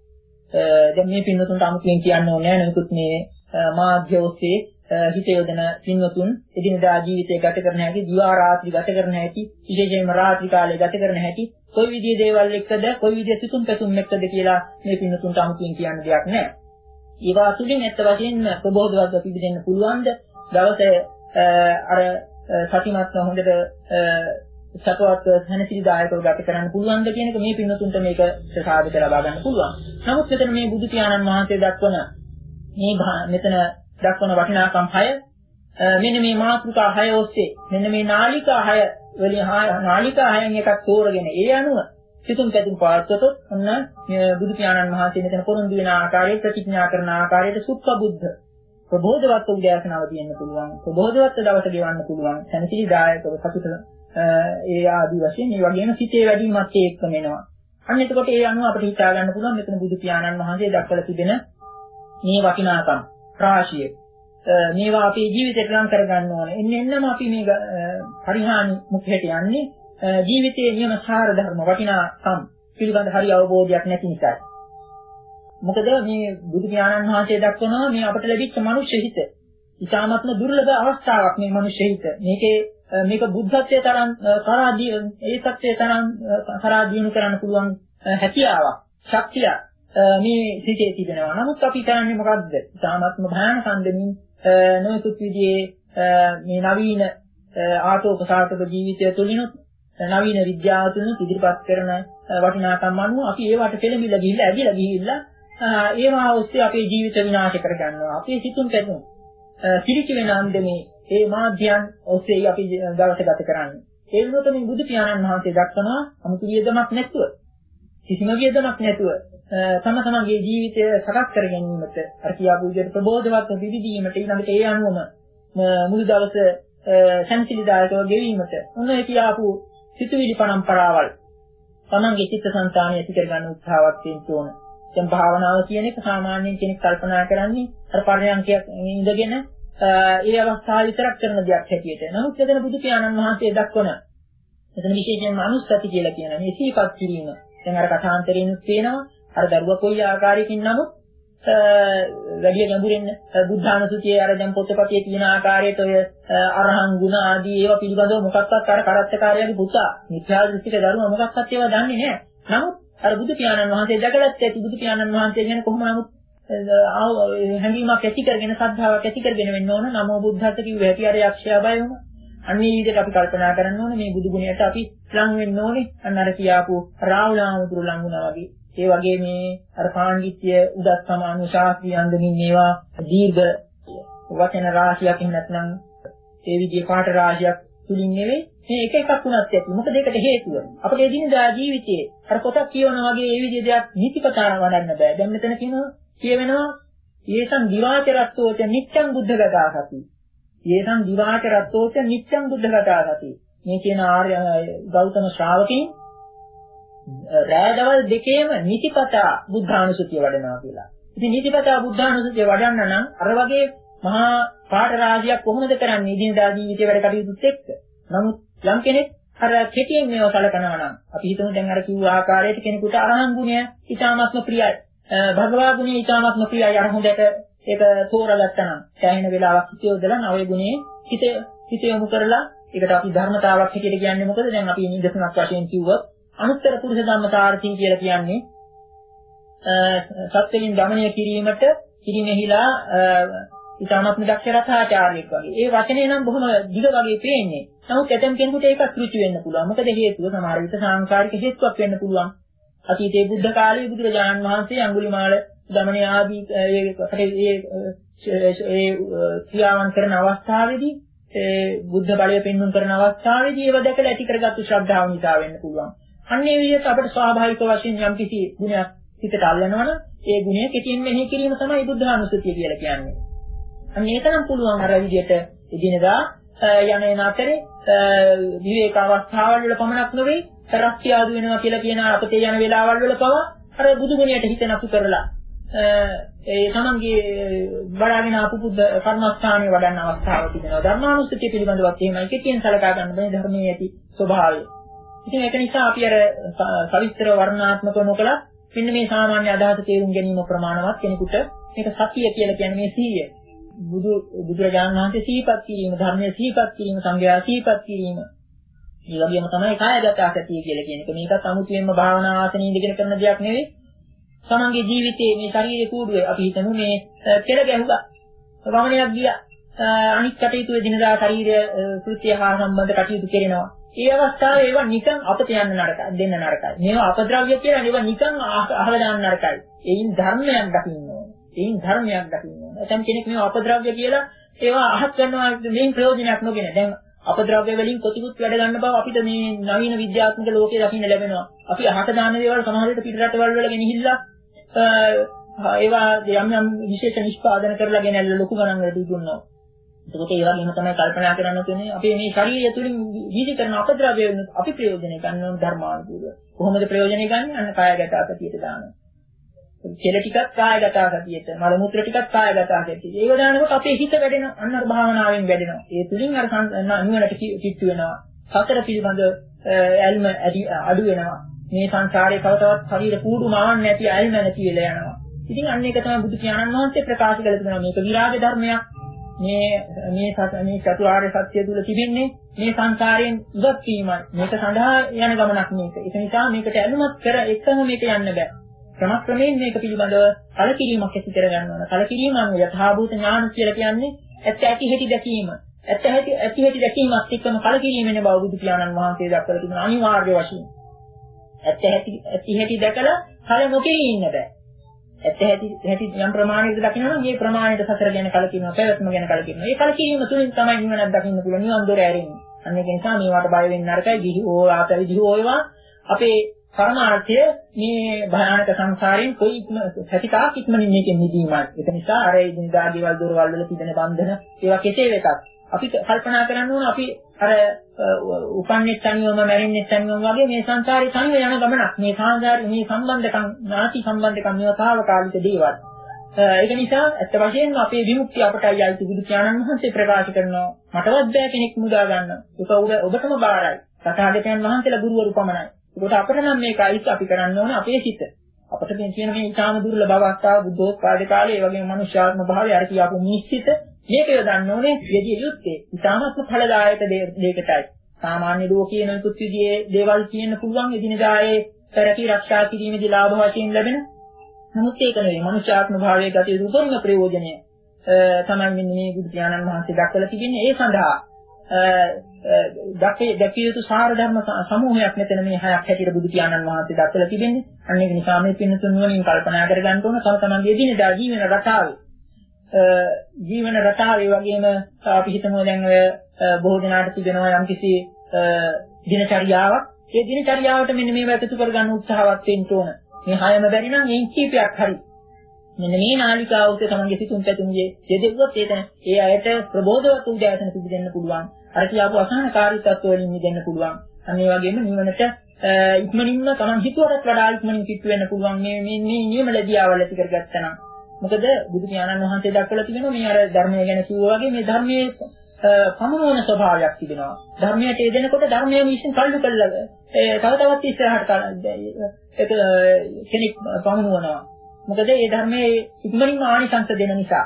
දැන් මේ පින්නතුන්ට අමුතුවෙන් කියන්න ඕනේ නැහැ නේද මේ මාධ්‍ය ඔස්සේ හිත යොදන පින්වතුන් එදිනදා ජීවිතය ගත කරන හැටි, දිවා රාත්‍රී ගත කරන හැටි, විශේෂයෙන්ම රාත්‍රී කාලේ ගත කරන හැටි, කොයි විදිහේ දේවල් එක්කද, කොයි විදිහේ සිතුම් පැතුම් එක්කද කියලා මේ පින්වතුන්ට අමුතුවෙන් කියන්න දෙයක් නැහැ. ඒවා තුලින් ඇත්ත වශයෙන්ම ප්‍රබෝධවත්ව පිළිදෙන්න පුළුවන්ද? දවසේ අර සතිමත්ව හොඳට සතුටවත් සැනසීමදායකව ගත කරන්න පුළුවන්ද කියන එක මේ පින්වතුන්ට මේක සාධක ලබා ගන්න පුළුවන්. නමුත් මෙතන මේ බුදු පියාණන් වහන්සේ දක්වන මේ මෙතන දක්වන වටිනාකම් හය මෙන්න මේ මාතෘකා හය ඔස්සේ මෙන්න මේ නාලිකා හය වලින් නාලිකා හයෙන් එකක් තෝරගෙන ඒ අනුව සිතුම් පැතුම් පාස්වතොත් ඔන්න බුදු පියාණන් වහන්සේ මෙතන පොරොන්දු වෙන ආකාරයේ ප්‍රතිඥා කරන ආකාරයට සුප්පබුද්ධ ප්‍රබෝධවත් උද්‍යාසනාව තියෙන්න පුළුවන් ප්‍රබෝධවත් දවස ගෙවන්න පුළුවන් සැනසීමදායකව සතුට ඒ ආදී වශයෙන් මේ වගේම සිතේ වැඩිමත් එක්කම එනවා. අන්න එතකොට ඒ අනුව අපිට හිතා ගන්න පුළුවන් මෙතන බුදු පියාණන් වහන්සේ දක්වලා තිබෙන මේ වටිනාකම් රාශිය මේවා අපේ ජීවිතයට ලං කරගන්න ඕනේ. එන්න එන්නම අපි මේ පරිහානි මුඛයට යන්නේ ජීවිතයේ නියම සාර ධර්ම වටිනාකම් පිළිබඳ හරි අවබෝධයක් නැති නිසා. මොකද මේ බුදු පියාණන් වහන්සේ දක්වනවා මේ අපට ලැබිච්ච මනුෂ්‍ය හිත. ඉතාමත්ම දුර්ලභ අවස්ථාවක් මේ මනුෂ්‍ය හිත. මේකේ මේක බුද්ධත්වයේ තරම් කරාදී ඒ සත්‍යයේ තරම් කරාදීනු කරන්න පුළුවන් හැකියාවක්, ශක්තියක් මේ සිටේ තිබෙනවා. නමුත් අපි කරන්නේ මොකද්ද? ඉතාමත්ම භයානක අන්දමින් නොයෙකුත් විදිහේ මේ නවීන ආතෝපසාතක ජීවිතය තුළිනුත් නවීන විද්‍යාව තුළිනුත් ඉදිරිපත් කරන වටිනාකම් අනුව අපි ඒවට පෙළඹිලා ගිහිල්ලා ඇදිලා ගිහිල්ලා ඒවා ඔස්සේ අපේ ජීවිත විනාශ කරගන්නවා. අපේ සිතුම් පැතුම් පිළිචි වෙන අන්දමේ ඒ මාධ්‍යයන් ඔස්සේ අපි දවස ගත කරන්නේ. ඒ වුණොත් මේ බුදු පියාණන් වහන්සේ දක්වනවා අමුතු වියදමක් නැතුව කිසිම වියදමක් නැතුව තම තමන්ගේ ජීවිතය සකස් කර ගැනීමට අර කියාපු විදිහට ප්‍රබෝධවත් විවිධීමට ඊළඟට ඒ අනුවම මුළු දවස සම්සිලිදායකව ගෙවීමට ඔන්න ඒ කියාපු සිතුවිලි පරම්පරාවල් තමන්ගේ චිත්තසංතානය ඇති කර ගන්න උත්සාහවත් වෙන්න ඕන. දැන් භාවනාව කියන එක සාමාන්‍යයෙන් කෙනෙක් කල්පනා කරන්නේ අර පරයන්කයක් ඉඳගෙන ඒ අවස්ථාව විතරක් කරන දෙයක් හැටියට. නමුත් එතන බුදු පියාණන් වහන්සේ දක්වන එතන විශේෂයෙන්ම අනුස්සති කියලා කියන මේ සීපත් කිරීම. දැන් අර කථාන්තරයෙන් පේනවා අර දරුවා කොයි ආකාරයකින් නමුත් වැඩි ගැඹුරින් බුද්ධානුසුතියේ අර දැන් පොතපතේ තියෙන ආකාරයට ඔය අරහං ගුණ ආදී ඒවා පිළිබඳව මොකක්වත් අර කරත්තකාරයාගේ පුතා මිත්‍යා දෘෂ්ටික දරුවා මොකක්වත් ඒවා දන්නේ නැහැ. නමුත් අර බුදු පියාණන් වහන්සේ දැකලත් ඇති බුදු පියාණන් වහන්සේ ගැන කොහොම නමුත් හැඟීමක් ඇති කරගෙන ශ්‍රද්ධාවක් ඇති කරගෙන වෙන්න ඕන. නමෝ බුද්ධස්ස කිව්ව හැටි අර යක්ෂයා බය වුණා. අන්නේ විදිහට අපි කල්පනා කරන්න ඕනේ මේ බුදු ගුණයට අපි ලං වෙන්න ඕනේ. අන්න අර කියාපු රාහුලාමුදුරු ලං වුණා වගේ. ඒ වගේ මේ අර පාණ්ඩිත්‍ය උදත් සමාන ශාස්ත්‍රීය අන්දමින් මේවා දීර්ඝ වචන රාශියක් නැත්නම් ඒ විදිහේ පාඨ රාශියක් තුලින් නෙවෙයි මේ එක එකක් වුණත් ඇති. මොකද ඒකට හේතුව අපේ එදිනදා ජීවිතයේ අර පොතක් කියවනා වගේ ඒ විදිහේ දෙයක් නිතිපතා වඩන්න බෑ. දැන් මෙතන කියනවා කියවෙනවා යේසං දිවාචරත්තෝච නිච්ඡං බුද්ධගතාසති. යේසං දිවාචරත්තෝච නිච්ඡං බුද්ධගතාසති. මේ කියන ආර්ය ගෞතම ශ්‍රාවකයන් රාදවල් දෙකේම නිතිපතා බුද්ධානුසතිය වඩනවා කියලා. ඉතින් නිතිපතා බුද්ධානුසතිය වඩන්න නම් අර වගේ මහා පාඨ රාජ්‍යයක් කොහොමද කරන්නේ ඉදිනදා ජීවිතේ වැඩ කටයුතුත් එක්ක. නමුත් යම් කෙනෙක් අර කෙටියෙන් මේව සලකනවා නම් අපි හිතමු දැන් අර කිව්ව ආකාරයට කෙනෙකුට අරහන් ගුණය ඊටාත්ම ප්‍රියයි. භගවා ගුණය ඊටාත්ම ප්‍රියයි. අර හොඳට ඒක තෝරගත්තා නම් සෑහෙන වෙලාවක් හිත යොදලා නවය ගුණේ හිත හිත යොමු කරලා ඒකට අපි ධර්මතාවක් හැටියට කියන්නේ මොකද? දැන් අපි නිදසුනක් වශයෙන් කිව්වොත් අනුත්තර පුරුෂ ධම්මතාර්ථී කියලා කියන්නේ සත්‍යයෙන් දමනය කිරීමට කිරීමෙහිලා ඊටාත්ම දක්ෂ රථාචාර්යෙක් වගේ. ඒ වචනේ නම් බොහොම දිග වගේ පේන්නේ. නමුත් ඇතම් කෙනෙකුට ඒක ත්‍ෘචි වෙන්න පුළුවන්. මොකද හේතුව සමහර විට සාංකාරික හේතුවක් වෙන්න පුළුවන්. අතීතයේ බුද්ධ කාලයේ බුදුරජාණන් වහන්සේ අඟුලිමාල දමනය ආදී ඒ ක්‍රියාවන් කරන අවස්ථාවේදී ඒ බුද්ධ බලය පෙන්වන්න කරන අවස්ථාවේදී ඒව දැකලා ඇති කරගත්තු ශ්‍රද්ධාව නිසා වෙන්න පුළුවන්. අන්න ඒ විදිහට අපිට ස්වාභාවික වශයෙන් යම් කිසි ගුණයක් හිතට අල්ලනවනම් ඒ ගුණය කෙටියෙන් මෙහි කිරීම තමයි බුද්ධානුස්සතිය කියලා කියන්නේ. අන්න ඒක නම් පුළුවන් අර විදිහට එදිනදා යන එන අතරේ විවේක අවස්ථාවල් වල පමණක් නෙවෙයි තරස්තිය ආදු වෙනවා කියලා කියන අපතේ යන වෙලාවල් වල පවා අර බුදු ගුණයට හිත නතු කරලා ඒ තමන්ගේ වඩාගෙන ආපු බුද්ධ කර්මස්ථානයේ වඩන්න අවස්ථාවක් තිබෙනවා. ධර්මානුස්සතිය පිළිබඳවත් එහෙමයි කෙටියෙන් සලකා ගන්න බෑ ධර්මයේ ඇති ස්වභාවය. ඉතින් ඒක නිසා අපි අර සවිස්තර වර්ණාත්මකව නොකලා මෙන්න මේ සාමාන්‍ය අදහස තේරුම් ගැනීම ප්‍රමාණවත් කෙනෙකුට මේක සතිය කියලා කියන්නේ මේ සීය. බුදු බුදුරජාණන් වහන්සේ සීපත් කිරීම, ධර්මයේ සීපත් කිරීම, සංඝයා සීපත් කිරීම. මේ වගේම තමයි කායගත සතිය කියලා කියන්නේ. මේකත් අමුතුවෙන්ම භාවනා ආසනයේ ඉඳගෙන කරන දෙයක් නෙවෙයි. තමන්ගේ ජීවිතයේ මේ ශරීරයේ කූඩුවේ අපි හිතමු මේ පෙළ ගැහුවා. වමනයක් ගියා. අනිත් කටයුතු දිනදා ශරීරය කෘත්‍ය හා සම්බන්ධ කටයුතු කරනවා. ඒ අවස්ථාවේ ඒවා නිකන් අපත යන්න නරකයි, දෙන්න නරකයි. මේවා අපද්‍රව්‍ය කියලා ඒවා නිකන් අහලා දාන්න නරකයි. ඒයින් ධර්මයක් දකින්න ඕනේ. ඒයින් ධර්මයක් දකින්න ඕනේ. නැත්නම් කෙනෙක් මේවා අපද්‍රව්‍ය කියලා ඒවා අහත් කරනවා මේන් ප්‍රයෝජනයක් නොගෙන. දැන් අපද්‍රව්‍ය වලින් කොතිකුත් වැඩ ගන්න බව අපිට මේ නවීන විද්‍යාත්මක ලෝකයේ දකින්න ලැබෙනවා. අපි අහක දාන දේවල් සමහර විට පිට රටවල් වල ගෙනහිල්ලා ඒවා යම් යම් විශේෂ නිෂ්පාදන කරලා ගෙනල්ලා ලොකු ගණන් වලට දුන්නා. ඒකට ඒ වගේම තමයි කල්පනා කරන්න තියෙන්නේ අපේ මේ ශරීරය තුළින් වීදි කරන අපද්‍රව්‍ය අපි ප්‍රයෝජනෙ ගන්න ඕන ධර්මානුකූලව. කොහොමද ප්‍රයෝජනෙ ගන්නේ? අන්න කායගත සතියට දානවා. කෙල ටිකක් කායගත සතියට, මල මුත්‍ර ටිකක් කායගත සතියට. ඒව දානකොට අපේ හිත වැඩෙන අන්න අර භාවනාවෙන් වැඩෙනවා. ඒ තුලින් අර නිවනට කිට්ටු වෙනවා. සතර පිළිබඳ ඇල්ම අඩු වෙනවා. මේ සංසාරේ කවදාවත් ශරීර කූඩු මවන්නේ නැති ඇල්ම නැති වෙලා යනවා. ඉතින් අන්න ඒක තමයි බුදු පියාණන් වහන්සේ ප්‍රකාශ කළ තියෙනවා. මේක විරාග ධර්මයක්. මේ මේ මේ චතුරාර්ය සත්‍ය තුල තිබෙන්නේ මේ සංසාරයෙන් ඉවත් වීමයි. මේක සඳහා යන ගමනක් මේක. ඒක නිසා මේකට ඇලුමක් කර එකම මේක යන්න බෑ. ක්‍රමක්‍රමයෙන් මේක පිළිබඳව කලකිරීමක් ඇති කර ගන්න ඕන. කලකිරීම අනුව යථාභූත ඥාන කියලා කියන්නේ ඇත්ත ඇති හැටි දැකීම. ඇත්ත ඇති ඇති හැටි දැකීමත් එක්කම කලකිරීමනේ බව බුදු පියාණන් වහන්සේ දක්වලා තිබෙන අනිවාර්ය වශයෙන්. ඇත්ත ඇති ඇති හැටි දැකලා කල නොකෙරී ඉන්න බෑ. ඇත්ත ඇති ඇති යම් ප්‍රමාණයකට දකිනවා නම් මේ ප්‍රමාණයට සතර ගැන කලකිනවා, පැවැත්ම ගැන කලකිනවා. මේ කලකිරීම තුළින් තමයි නිවනක් දකින්න පුළුවන්, නිවන් දොර ඇරෙන්නේ. අන්න ඒක නිසා මේවට බය වෙන්න නරකයි. ගිහි හෝ ආපැවිදි හෝ ඒවා අපේ පරමාර්ථය මේ භයානක සංසාරයෙන් කොයි හැකිතාක් ඉක්මනින් මේකෙන් මිදීමයි. ඒක නිසා අර ඉදිනදා දේවල් දොරවල් වල තිබෙන බන්ධන ඒවා කෙසේ වෙතත් අපි කල්පනා කරන්න ඕන අපි අර උපන්නේ තනියම මැරෙන්නේ තනියම වගේ මේ සංසාරේ තනිව යන ගමනක්. මේ සංසාරේ මේ සම්බන්ධකම් නාති සම්බන්ධකම් මේවතාවකාලික දේවල්. ඒක නිසා ඇත්ත වශයෙන්ම අපේ විමුක්තිය අපටයි අයිති. බුදු පියාණන් වහන්සේ ප්‍රකාශ කරනවා මටවත් බෑ කෙනෙක් මුදා ගන්න. ඒක ඔබටම බාරයි. තථාගතයන් වහන්සේලා ගුරුවරු පමණයි. ඒකට අපිට නම් මේකයි අපි කරන්න ඕන අපේ සිත. අපිට මේ කියන මේ ඊටාම දුර්ලභ අවස්ථාව බුද්ධෝත්පාද කාලේ ඒ වගේම මනුෂ්‍යාත්ම භාවය අර කියාපු නිශ්චිත මේක යොදන්න ඕනේ යෙදිය යුත්තේ. ඊටාමත් ඵලදායක දෙයකටයි. සාමාන්‍ය ලෝකයේ නොයෙකුත් විදිහේ දේවල් කියන්න පුළුවන් එදිනදායේ කරකී ආරක්ෂා කිරීමේදී ලාභ වශයෙන් ලැබෙන. නමුත් ඒක නෙවෙයි මනුෂ්‍යාත්ම භාවයේ ගත යුතු උතුම්ම ප්‍රයෝජනය තමයි මෙන්න මේ බුදු පියාණන් වහන්සේ දක්වලා තිබෙන්නේ. ඒ සඳහා දැකිය දැකිය යුතු සාර ධර්ම සමූහයක් මෙතන මේ හයක් හැටියට බුදු පියාණන් වහන්සේ දක්වලා තිබෙන්නේ. අන්න ඒක නිසා මේ පින්නතුන් වලින් කල්පනා කර ගන්න ඕන තම තමන්ගේ දිනදා ජීවන රටාවේ ජීවන රටාවේ වගේම අපි හිතමු දැන් ඔය බොහෝ දෙනාට තිබෙනවා යම්කිසි දිනචරියාවක්. ඒ දිනචරියාවට මෙන්න මේව එකතු කරගන්න උත්සාහවත් වෙන්න ඕන. මේ හයම බැරි නම් එයින් කීපයක් හරි. මෙන්න මේ නාලිකාව උත්තේ තමන්ගේ සිතුම් පැතුම්ගේ යෙදෙව්වොත් ඒතන ඒ අයට ප්‍රබෝධවත් උදෑසන සිදු දෙන්න පුළුවන්. අර කියාපු අසහනකාරී තත්ත්ව වලින් මිදෙන්න පුළුවන්. අන්න ඒ වගේම නිවනට ඉක්මනින්ම තමන් හිතුවටත් වඩා ඉක්මනින් කිට්ටු වෙන්න පුළුවන් මේ මේ මේ නියම ලැබියාවල් ඇති කරගත්තා නම්. මොකද බුදු පියාණන් වහන්සේ දක්වලා තිබෙනවා මේ අර ධර්මය ගැන කිව්වා වගේ මේ ධර්මයේ පමනෝන ස්වභාවයක් තිබෙනවා. ධර්මයට යෙදෙනකොට ධර්මයේ විශ්ින් කල්ලු කළා ඒ තව තවත් ඉස්සරහට ඒක කෙනෙක් පමනවනවා. මොකද මේ ධර්මයේ ඉක්මනින්ම ආනිසංස දෙන නිසා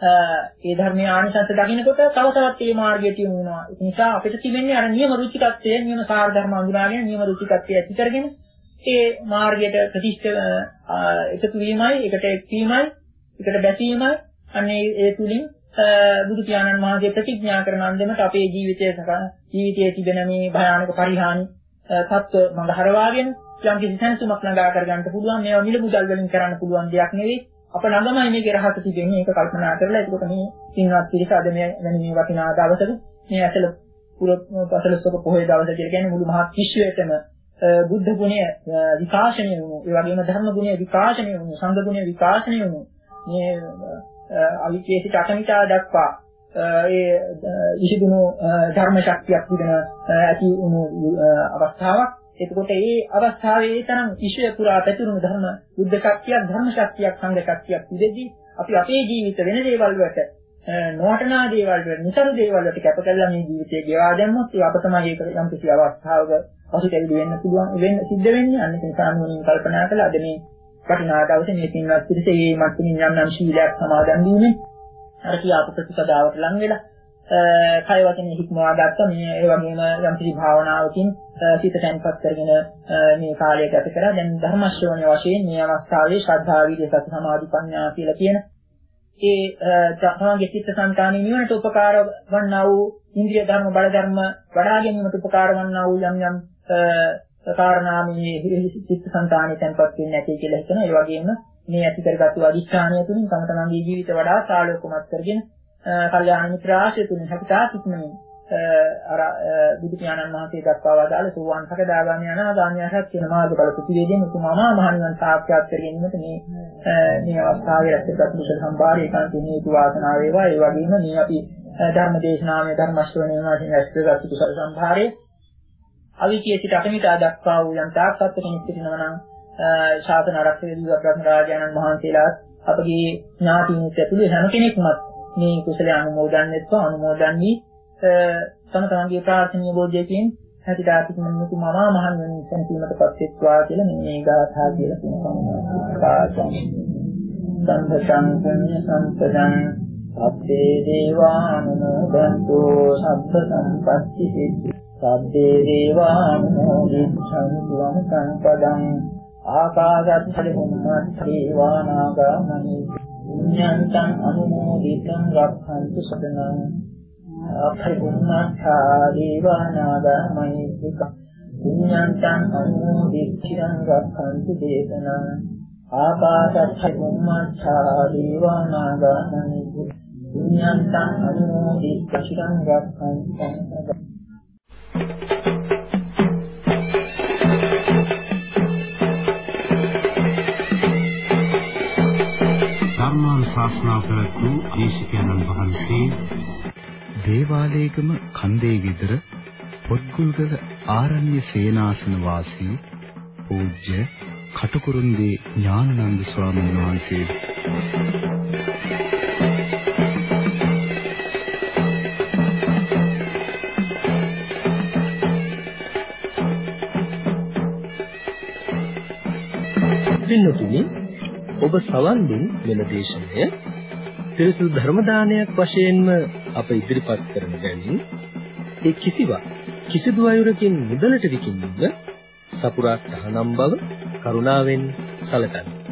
ඒ ධර්මයේ ආනිසංස දකින්නකොට තව තවත් මේ මාර්ගයට යොමු වෙනවා. ඒ නිසා අපිට තිබෙන්නේ අර නියම රුචිකත්වය, නියම සාර ධර්ම අඳුනාගෙන නියම රුචිකත්වය ඇති කරගෙන ඒ මාර්ගයට ප්‍රතිෂ්ඨ එකතු වීමයි, එකට එක්වීමයි, එකට බැසීමයි. අන්නේ ඒ තුලින් බුදු පියාණන් වහන්සේ ප්‍රතිඥා කරන අන්දමට අපේ ජීවිතයේ ජීවිතයේ තිබෙන මේ භයානක පරිහානි තත්ත්ව මඟ හරවාගෙන යම් කිසි සංසුමක් නගා කරගන්න පුළුවන්. මේවා මිල මුදල් වලින් කරන්න පුළුවන් දෙයක් නෙවෙයි. අප ළඟමයි මේකේ රහස තිබෙන්නේ. ඒක කල්පනා කරලා ඒකට මේ සින්වත් පිළිස අද මේ වැනි මේ වටිනා දවසක මේ ඇසල පුර පසළොස්වක පොහොය දවස කියලා කියන්නේ මුළු මහත් විශ්වයටම බුද්ධ ගුණය විකාශනය වුණු, ඒ වගේම ධර්ම ගුණය විකාශනය වුණු, සංඝ ගුණය විකාශනය වුණු මේ අවිචේසිත අකනිතා දක්වා ඒ විසුදුණු ධර්ම ශක්තියක් තිබෙන ඇති වුණු අවස්ථාවක්. එතකොට මේ අවස්ථාවේ ඒ තරම් විශ්වය පුරා පැතිරුණු ධර්ම බුද්ධ ශක්තියක්, ධර්ම ශක්තියක්, සංඝ ශක්තියක් විදෙදී අපි අපේ ජීවිත වෙන දේවල් වලට නොවටනා දේවල් වලට, නිතර දේවල් වලට කැප කරලා මේ ජීවිතේ ගෙවා දැම්මොත් ඒ අප තමයි ඒක යම් කිසි අවස්ථාවක පසුතැවිලි වෙන්න පුළුවන් වෙන්න සිද්ධ වෙන්නේ. අන්න ඒ නිසා නුවණින් කල්පනා කළා අද මේ වටිනා දවසේ මේ පින්වත් පිරිස මේ මත්මින් යම් යම් ශීලයක් සමාදන් වීමෙන් අර කියාපු ප්‍රතිපදාවට ලං වෙලා කය වචනේ හික්මවා ගත්ත මේ ඒ වගේම යම් කිසි භාවනාවකින් සිත තැන්පත් කරගෙන මේ කාලය ගත කරා. දැන් ධර්ම ශ්‍රවණය වශයෙන් මේ අවස්ථාවේ ශ්‍රද්ධා, විරිය, සති, සමාධි, ප්‍රඥා කියලා කියන ඒ තමගේ චිත්ත සංතානෙ නිවනට උපකාර වන්නා වූ ඉන්ද්‍රිය ධර්ම, බල ධර්ම වඩා ගැනීමට උපකාර වන්නා වූ යම් යම් කාරණා මේ චිත්ත සංතානෙ තැන්පත් වෙන්නේ නැtei කියලා හිතන. ඒ වගේම මේ ඇති කරගත්තු අදිෂ්ඨානය තුළින් තම තමන්ගේ ජීවිත වඩා සාර්ථකමත් කරගෙන කල්යාණ මිත්‍ර ආශ්‍රය තුලින් හැකියතාක් ඉක්මනින් අර බුදු පියාණන් වහන්සේ දක්වා වදාළ සෝවාන් සකදාගාමී අනාගාමී අරහත් කියන මාර්ගඵල ප්‍රතිවේදයෙන් උතුමම මහණිවන් සාක්ෂාත් කර ගැනීමට මේ මේ අවස්ථාවේ රැස්වෙච්ච කුසල සම්භාරය ඒකාන්තයෙන් හේතු වාසනා වේවා. ඒ වගේම මේ අපි ධර්ම දේශනාවේ ධර්ම ශ්‍රවණය වශයෙන් රැස්වෙච්ච කුසල සම්භාරය අවිචේ සිට අකමිතා දක්වා වූ යම් තාක් සත්‍ය කෙනෙක් සිටිනවා නම් ශාසන ආරක්ෂක දීවබ්‍රහ්ම රාජානන් වහන්සේලාත් අපගේ ඥාතීන්ට ඇතුළේ හැම කෙනෙක්ම මේ කුසල අනුමෝදන් වෙත්වා අනුමෝදන් වී තම තමන්ගේ ප්‍රාර්ථනීය බෝධියකින් හැටිදාතික මනුතු මම මහන් වෙන සංකීර්ණකටපත් වෙත්වා කියලා මේ ගාථා කියලා කියනවා. සංඝං පුඤ්ඤ සම්පදං සබ්බේ දේවානුමෝදන්තු සබ්බ සම්පත්ති සිද්ධි සබ්බේ දේවානුමෝදිතං සංපදං ආකාශත්ථ බුම්මත්ථේ වානාගාමනි පුඤ්ඤන්තං අනුමෝදිතං රක්ඛන්තු සදනං අඛිරුණ්ණා දේවානාගාමනි පුඤ්ඤන්තං අනුමෝදිතං රක්ඛන්තු දේශනං ආකාශත්ථ බුම්මත්ථා දීවානාගාමනි පුඤ්ඤන්තං අනුමෝදිත චිරං රක්ඛන්තං ධර්මානුශාසනා කරපු දේශකයන්න් වහන්සේ දේවාලේගම කන්දේ ගෙදර පොත්ගුල්ගල ආරණ්‍ය සේනාසන වාසී පූජ්‍ය කටුකුරුන්දී ඥානানন্দ ස්වාමීන් වහන්සේ පින්නතුනි ඔබ සවන් දුන් මෙල දේශනය පිරිසුදු ධර්ම දානයක් වශයෙන්ම අප ඉදිරිපත් කරන බැවින් ඒ කිසිවක් කිසිදු අයුරකින් මුදලට විකිණීම සපුරා තහනම් බව කරුණාවෙන් සැලකන්න.